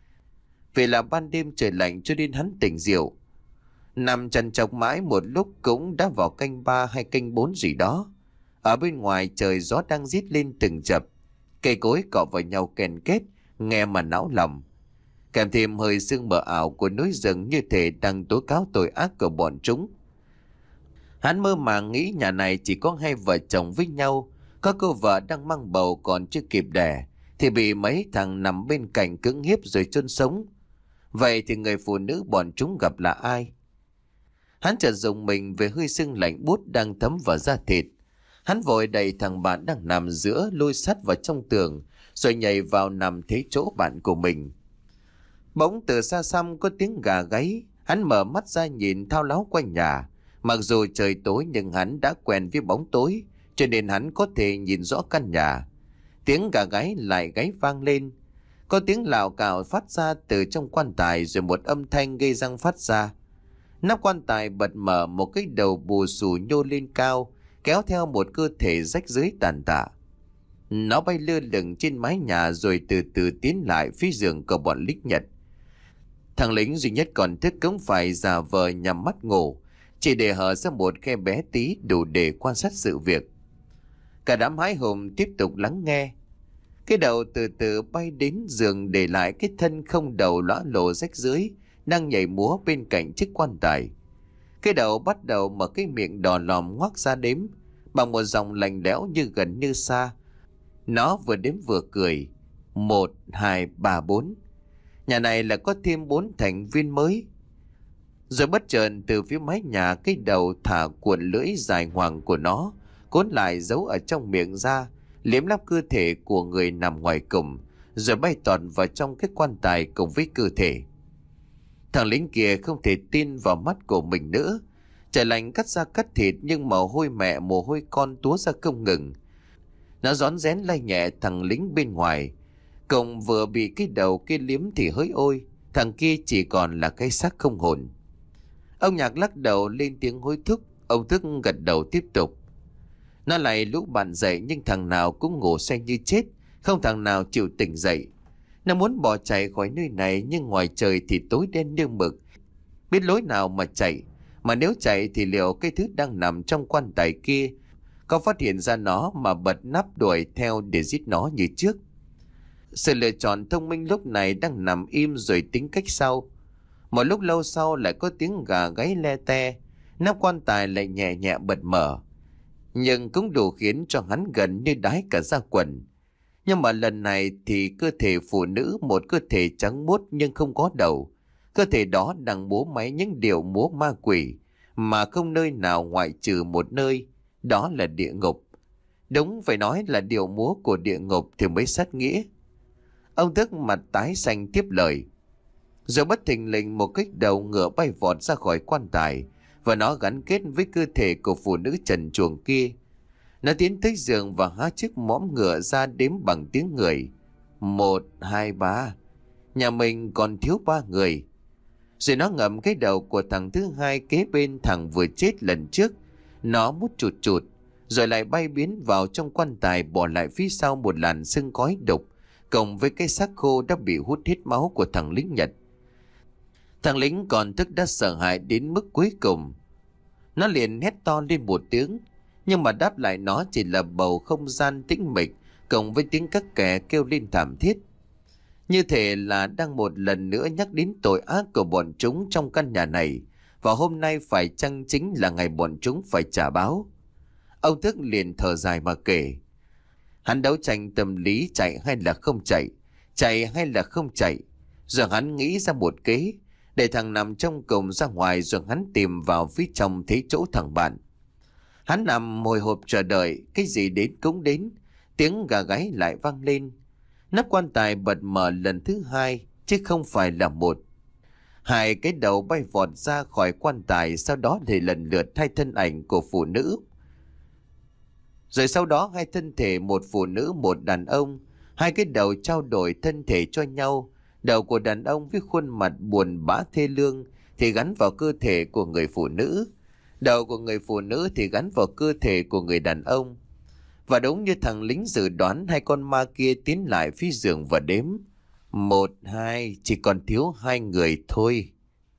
Vì là ban đêm trời lạnh cho nên hắn tỉnh rượu. Nằm chằn chọc mãi một lúc cũng đã vào canh ba hay canh bốn gì đó. Ở bên ngoài trời gió đang rít lên từng chập, cây cối cọ vào nhau ken kết, nghe mà não lòng. Kèm thêm hơi sương mờ ảo của núi rừng như thể đang tố cáo tội ác của bọn chúng. Hắn mơ màng nghĩ nhà này chỉ có hai vợ chồng với nhau, có cô vợ đang mang bầu còn chưa kịp đẻ thì bị mấy thằng nằm bên cạnh cưỡng hiếp rồi chôn sống. Vậy thì người phụ nữ bọn chúng gặp là ai? Hắn chợt dùng mình về hơi sương lạnh buốt đang thấm vào da thịt. Hắn vội đẩy thằng bạn đang nằm giữa lôi sắt vào trong tường, rồi nhảy vào nằm thế chỗ bạn của mình. Bỗng từ xa xăm có tiếng gà gáy. Hắn mở mắt ra nhìn thao láo quanh nhà. Mặc dù trời tối nhưng hắn đã quen với bóng tối, cho nên hắn có thể nhìn rõ căn nhà. Tiếng gà gáy lại gáy vang lên. Có tiếng lào cào phát ra từ trong quan tài, rồi một âm thanh gây răng phát ra. Nắp quan tài bật mở, một cái đầu bù xù nhô lên cao, kéo theo một cơ thể rách rưới tàn tạ. Nó bay lơ lửng trên mái nhà rồi từ từ tiến lại phía giường của bọn lính Nhật. Thằng lính duy nhất còn thức cũng phải giả vờ nhắm mắt ngủ, chỉ để hở ra một khe bé tí đủ để quan sát sự việc. Cả đám hái hùng tiếp tục lắng nghe. Cái đầu từ từ bay đến giường, để lại cái thân không đầu lõa lồ rách dưới đang nhảy múa bên cạnh chiếc quan tài. Cái đầu bắt đầu mở cái miệng đỏ lòm ngoác ra đếm bằng một dòng lạnh lẽo như gần như xa. Nó vừa đếm vừa cười. Một, hai, ba, bốn. Nhà này là có thêm bốn thành viên mới. Rồi bất chợt từ phía mái nhà, cái đầu thả cuộn lưỡi dài ngoằng của nó, cuốn lại giấu ở trong miệng ra, liếm láp cơ thể của người nằm ngoài cùng, rồi bay tọt vào trong cái quan tài cùng với cơ thể. Thằng lính kia không thể tin vào mắt của mình nữa. Trời lạnh cắt da cắt thịt, nhưng mồ hôi mẹ mồ hôi con túa ra không ngừng. Nó rón rén lay nhẹ thằng lính bên ngoài. Cậu vừa bị cái đầu kia liếm thì hỡi ôi, thằng kia chỉ còn là cái xác không hồn. Ông Nhạc lắc đầu lên tiếng hối thúc. Ông Thức gật đầu tiếp tục. Nó lại lũ bạn dậy, nhưng thằng nào cũng ngủ say như chết, không thằng nào chịu tỉnh dậy. Nó muốn bỏ chạy khỏi nơi này, nhưng ngoài trời thì tối đen như mực, biết lối nào mà chạy. Mà nếu chạy thì liệu cái thứ đang nằm trong quan tài kia có phát hiện ra nó mà bật nắp đuổi theo để giết nó như trước? Sự lựa chọn thông minh lúc này đang nằm im rồi tính cách sau. Một lúc lâu sau lại có tiếng gà gáy le te, nắp quan tài lại nhẹ nhẹ bật mở, nhưng cũng đủ khiến cho hắn gần như đái cả da quần. Nhưng mà lần này thì cơ thể phụ nữ, một cơ thể trắng muốt nhưng không có đầu. Cơ thể đó đang múa máy những điệu múa ma quỷ, mà không nơi nào ngoại trừ một nơi, đó là địa ngục. Đúng phải nói là điệu múa của địa ngục thì mới sát nghĩa. Ông Thức mặt tái xanh tiếp lời. Rồi bất thình lình một cái đầu ngựa bay vọt ra khỏi quan tài, và nó gắn kết với cơ thể của phụ nữ trần truồng kia. Nó tiến tới giường và há chiếc mõm ngựa ra đếm bằng tiếng người. Một, hai, ba. Nhà mình còn thiếu ba người. Rồi nó ngậm cái đầu của thằng thứ hai kế bên thằng vừa chết lần trước. Nó mút chụt chụt, rồi lại bay biến vào trong quan tài, bỏ lại phía sau một làn sương khói đục, cộng với cái xác khô đã bị hút hết máu của thằng lính Nhật. Thằng lính còn Thức đã sợ hãi đến mức cuối cùng. Nó liền hét to lên một tiếng, nhưng mà đáp lại nó chỉ là bầu không gian tĩnh mịch, cộng với tiếng các kẻ kêu lên thảm thiết. Như thể là đang một lần nữa nhắc đến tội ác của bọn chúng trong căn nhà này, và hôm nay phải chăng chính là ngày bọn chúng phải trả báo. Ông Thức liền thở dài mà kể. Hắn đấu tranh tâm lý, chạy hay là không chạy, chạy hay là không chạy. Rồi hắn nghĩ ra một kế, để thằng nằm trong cùng ra ngoài, rồi hắn tìm vào phía trong thấy chỗ thằng bạn. Hắn nằm hồi hộp chờ đợi, cái gì đến cũng đến. Tiếng gà gáy lại vang lên. Nắp quan tài bật mở lần thứ hai, chứ không phải là một. Hai cái đầu bay vọt ra khỏi quan tài, sau đó thì lần lượt hai thân ảnh của phụ nữ. Rồi sau đó hai thân thể, một phụ nữ một đàn ông. Hai cái đầu trao đổi thân thể cho nhau. Đầu của đàn ông với khuôn mặt buồn bã thê lương thì gắn vào cơ thể của người phụ nữ. Đầu của người phụ nữ thì gắn vào cơ thể của người đàn ông. Và đúng như thằng lính dự đoán, hai con ma kia tiến lại phía giường và đếm. Một, hai, chỉ còn thiếu hai người thôi.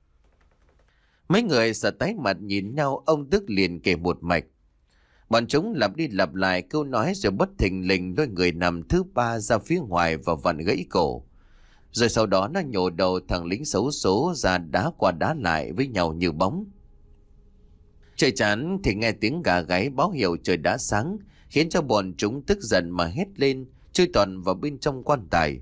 Mấy người sợ tái mặt nhìn nhau. Ông Đức liền kể một mạch. Bọn chúng lặp đi lặp lại câu nói, rồi bất thình lình lôi người nằm thứ ba ra phía ngoài và vặn gãy cổ. Rồi sau đó nó nhổ đầu thằng lính xấu số ra, đá qua đá lại với nhau như bóng. Trời chán thì nghe tiếng gà gáy báo hiệu trời đã sáng, khiến cho bọn chúng tức giận mà hét lên, chui toàn vào bên trong quan tài.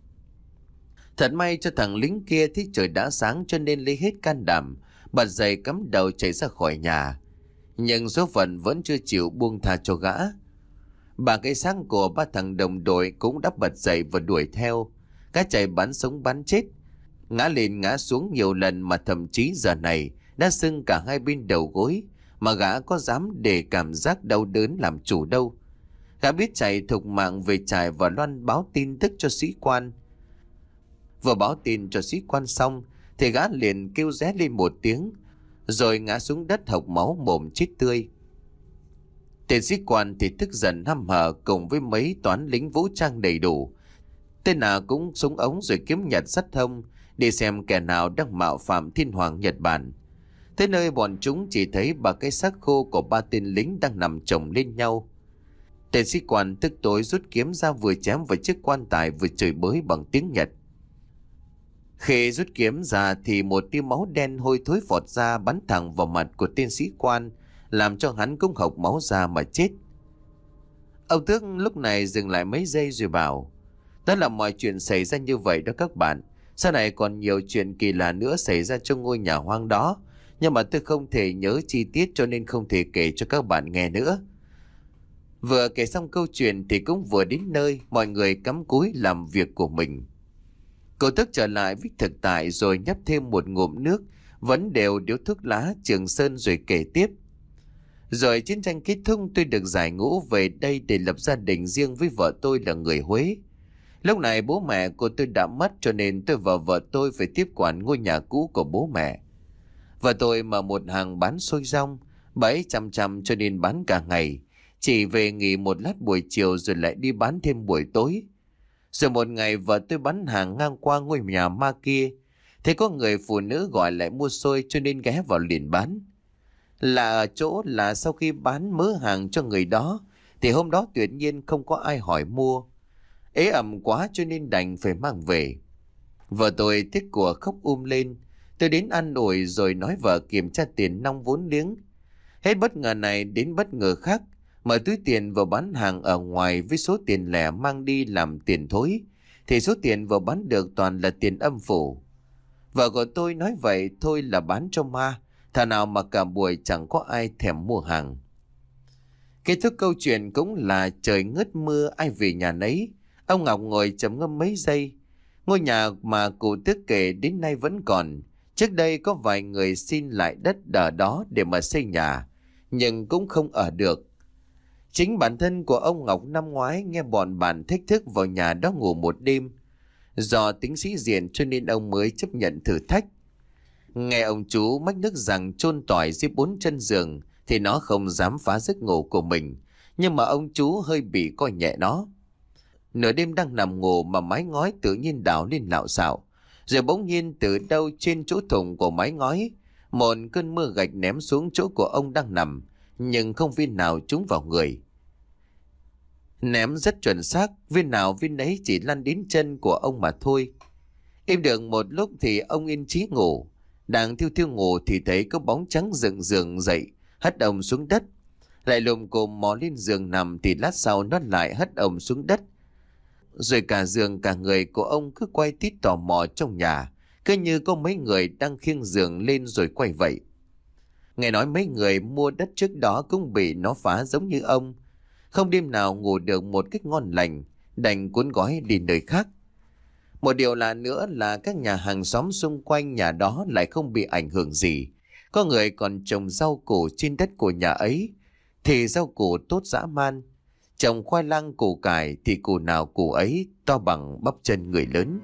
Thật may cho thằng lính kia thấy trời đã sáng, cho nên lấy hết can đảm, bật dậy cắm đầu chạy ra khỏi nhà. Nhưng số phận vẫn chưa chịu buông tha cho gã. Ba cái xác của ba thằng đồng đội cũng đã bật dậy và đuổi theo. Gã chạy bắn sống bắn chết, ngã lên ngã xuống nhiều lần, mà thậm chí giờ này đã sưng cả hai bên đầu gối, mà gã có dám để cảm giác đau đớn làm chủ đâu. Gã biết chạy thục mạng về trại và loan báo tin tức cho sĩ quan. Vừa báo tin cho sĩ quan xong thì gã liền kêu ré lên một tiếng, rồi ngã xuống đất hộc máu mồm chết tươi. Tên sĩ quan thì tức giận hăm hở, cùng với mấy toán lính vũ trang đầy đủ. Tên nào cũng súng ống rồi kiếm nhặt sắt thông đi xem kẻ nào đang mạo phạm thiên hoàng Nhật Bản. Tới nơi bọn chúng chỉ thấy ba cái xác khô của ba tên lính đang nằm chồng lên nhau. Tên sĩ quan tức tối rút kiếm ra vừa chém vào chiếc quan tài vừa chửi bới bằng tiếng Nhật. Khi rút kiếm ra thì một tia máu đen hôi thối phọt ra bắn thẳng vào mặt của tên sĩ quan, làm cho hắn cũng hộc máu ra mà chết. Ông Tước lúc này dừng lại mấy giây rồi bảo: đó là mọi chuyện xảy ra như vậy đó các bạn. Sau này còn nhiều chuyện kỳ lạ nữa xảy ra trong ngôi nhà hoang đó, nhưng mà tôi không thể nhớ chi tiết cho nên không thể kể cho các bạn nghe nữa. Vừa kể xong câu chuyện thì cũng vừa đến nơi, mọi người cắm cúi làm việc của mình. Cậu Tước trở lại với thực tại rồi nhấp thêm một ngụm nước, vẫn đều điếu thuốc lá Trường Sơn rồi kể tiếp. Rồi chiến tranh kết thúc, tôi được giải ngũ về đây để lập gia đình riêng với vợ tôi là người Huế. Lúc này bố mẹ của tôi đã mất cho nên tôi và vợ tôi phải tiếp quản ngôi nhà cũ của bố mẹ. Vợ tôi mở một hàng bán xôi rong, bà ấy chăm chăm cho nên bán cả ngày, chỉ về nghỉ một lát buổi chiều rồi lại đi bán thêm buổi tối. Rồi một ngày vợ tôi bán hàng ngang qua ngôi nhà ma kia, thấy có người phụ nữ gọi lại mua xôi cho nên ghé vào liền bán. Là ở chỗ là sau khi bán mớ hàng cho người đó thì hôm đó tuyệt nhiên không có ai hỏi mua. Ế ẩm quá cho nên đành phải mang về. Vợ tôi tiếc của khóc um lên. Tôi đến ăn ủi rồi nói vợ kiểm tra tiền nong vốn liếng. Hết bất ngờ này đến bất ngờ khác, mở túi tiền vào bán hàng ở ngoài với số tiền lẻ mang đi làm tiền thối, thì số tiền vừa bán được toàn là tiền âm phủ. Vợ của tôi nói vậy thôi là bán cho ma, thà nào mà cả buổi chẳng có ai thèm mua hàng. Kết thúc câu chuyện cũng là trời ngớt mưa ai về nhà nấy. Ông Ngọc ngồi trầm ngâm mấy giây. Ngôi nhà mà cụ Tước kể đến nay vẫn còn. Trước đây có vài người xin lại đất ở đó để mà xây nhà, nhưng cũng không ở được. Chính bản thân của ông Ngọc năm ngoái nghe bọn bạn thách thức vào nhà đó ngủ một đêm. Do tính sĩ diện cho nên ông mới chấp nhận thử thách. Nghe ông chú mách nước rằng chôn tỏi dưới bốn chân giường thì nó không dám phá giấc ngủ của mình, nhưng mà ông chú hơi bị coi nhẹ nó. Nửa đêm đang nằm ngủ mà mái ngói tự nhiên đảo lên lạo xạo, rồi bỗng nhiên từ đâu trên chỗ thủng của mái ngói, một cơn mưa gạch ném xuống chỗ của ông đang nằm, nhưng không viên nào trúng vào người. Ném rất chuẩn xác, viên nào viên ấy chỉ lăn đến chân của ông mà thôi. Im được một lúc thì ông yên trí ngủ. Đang thiêu thiêu ngủ thì thấy có bóng trắng dựng giường dậy, hất ông xuống đất. Lại lùm cồm mò lên giường nằm thì lát sau nó lại hất ông xuống đất. Rồi cả giường cả người của ông cứ quay tít tò mò trong nhà, cứ như có mấy người đang khiêng giường lên rồi quay vậy. Nghe nói mấy người mua đất trước đó cũng bị nó phá giống như ông. Không đêm nào ngủ được một cách ngon lành, đành cuốn gói đi nơi khác. Một điều lạ nữa là các nhà hàng xóm xung quanh nhà đó lại không bị ảnh hưởng gì. Có người còn trồng rau củ trên đất của nhà ấy, thì rau củ tốt dã man. Trồng khoai lang củ cải thì củ nào củ ấy to bằng bắp chân người lớn.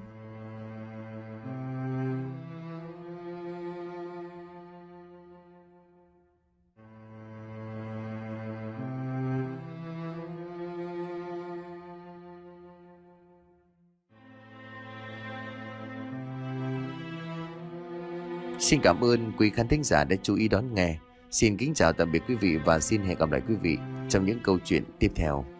Xin cảm ơn quý khán thính giả đã chú ý đón nghe. Xin kính chào tạm biệt quý vị và xin hẹn gặp lại quý vị trong những câu chuyện tiếp theo.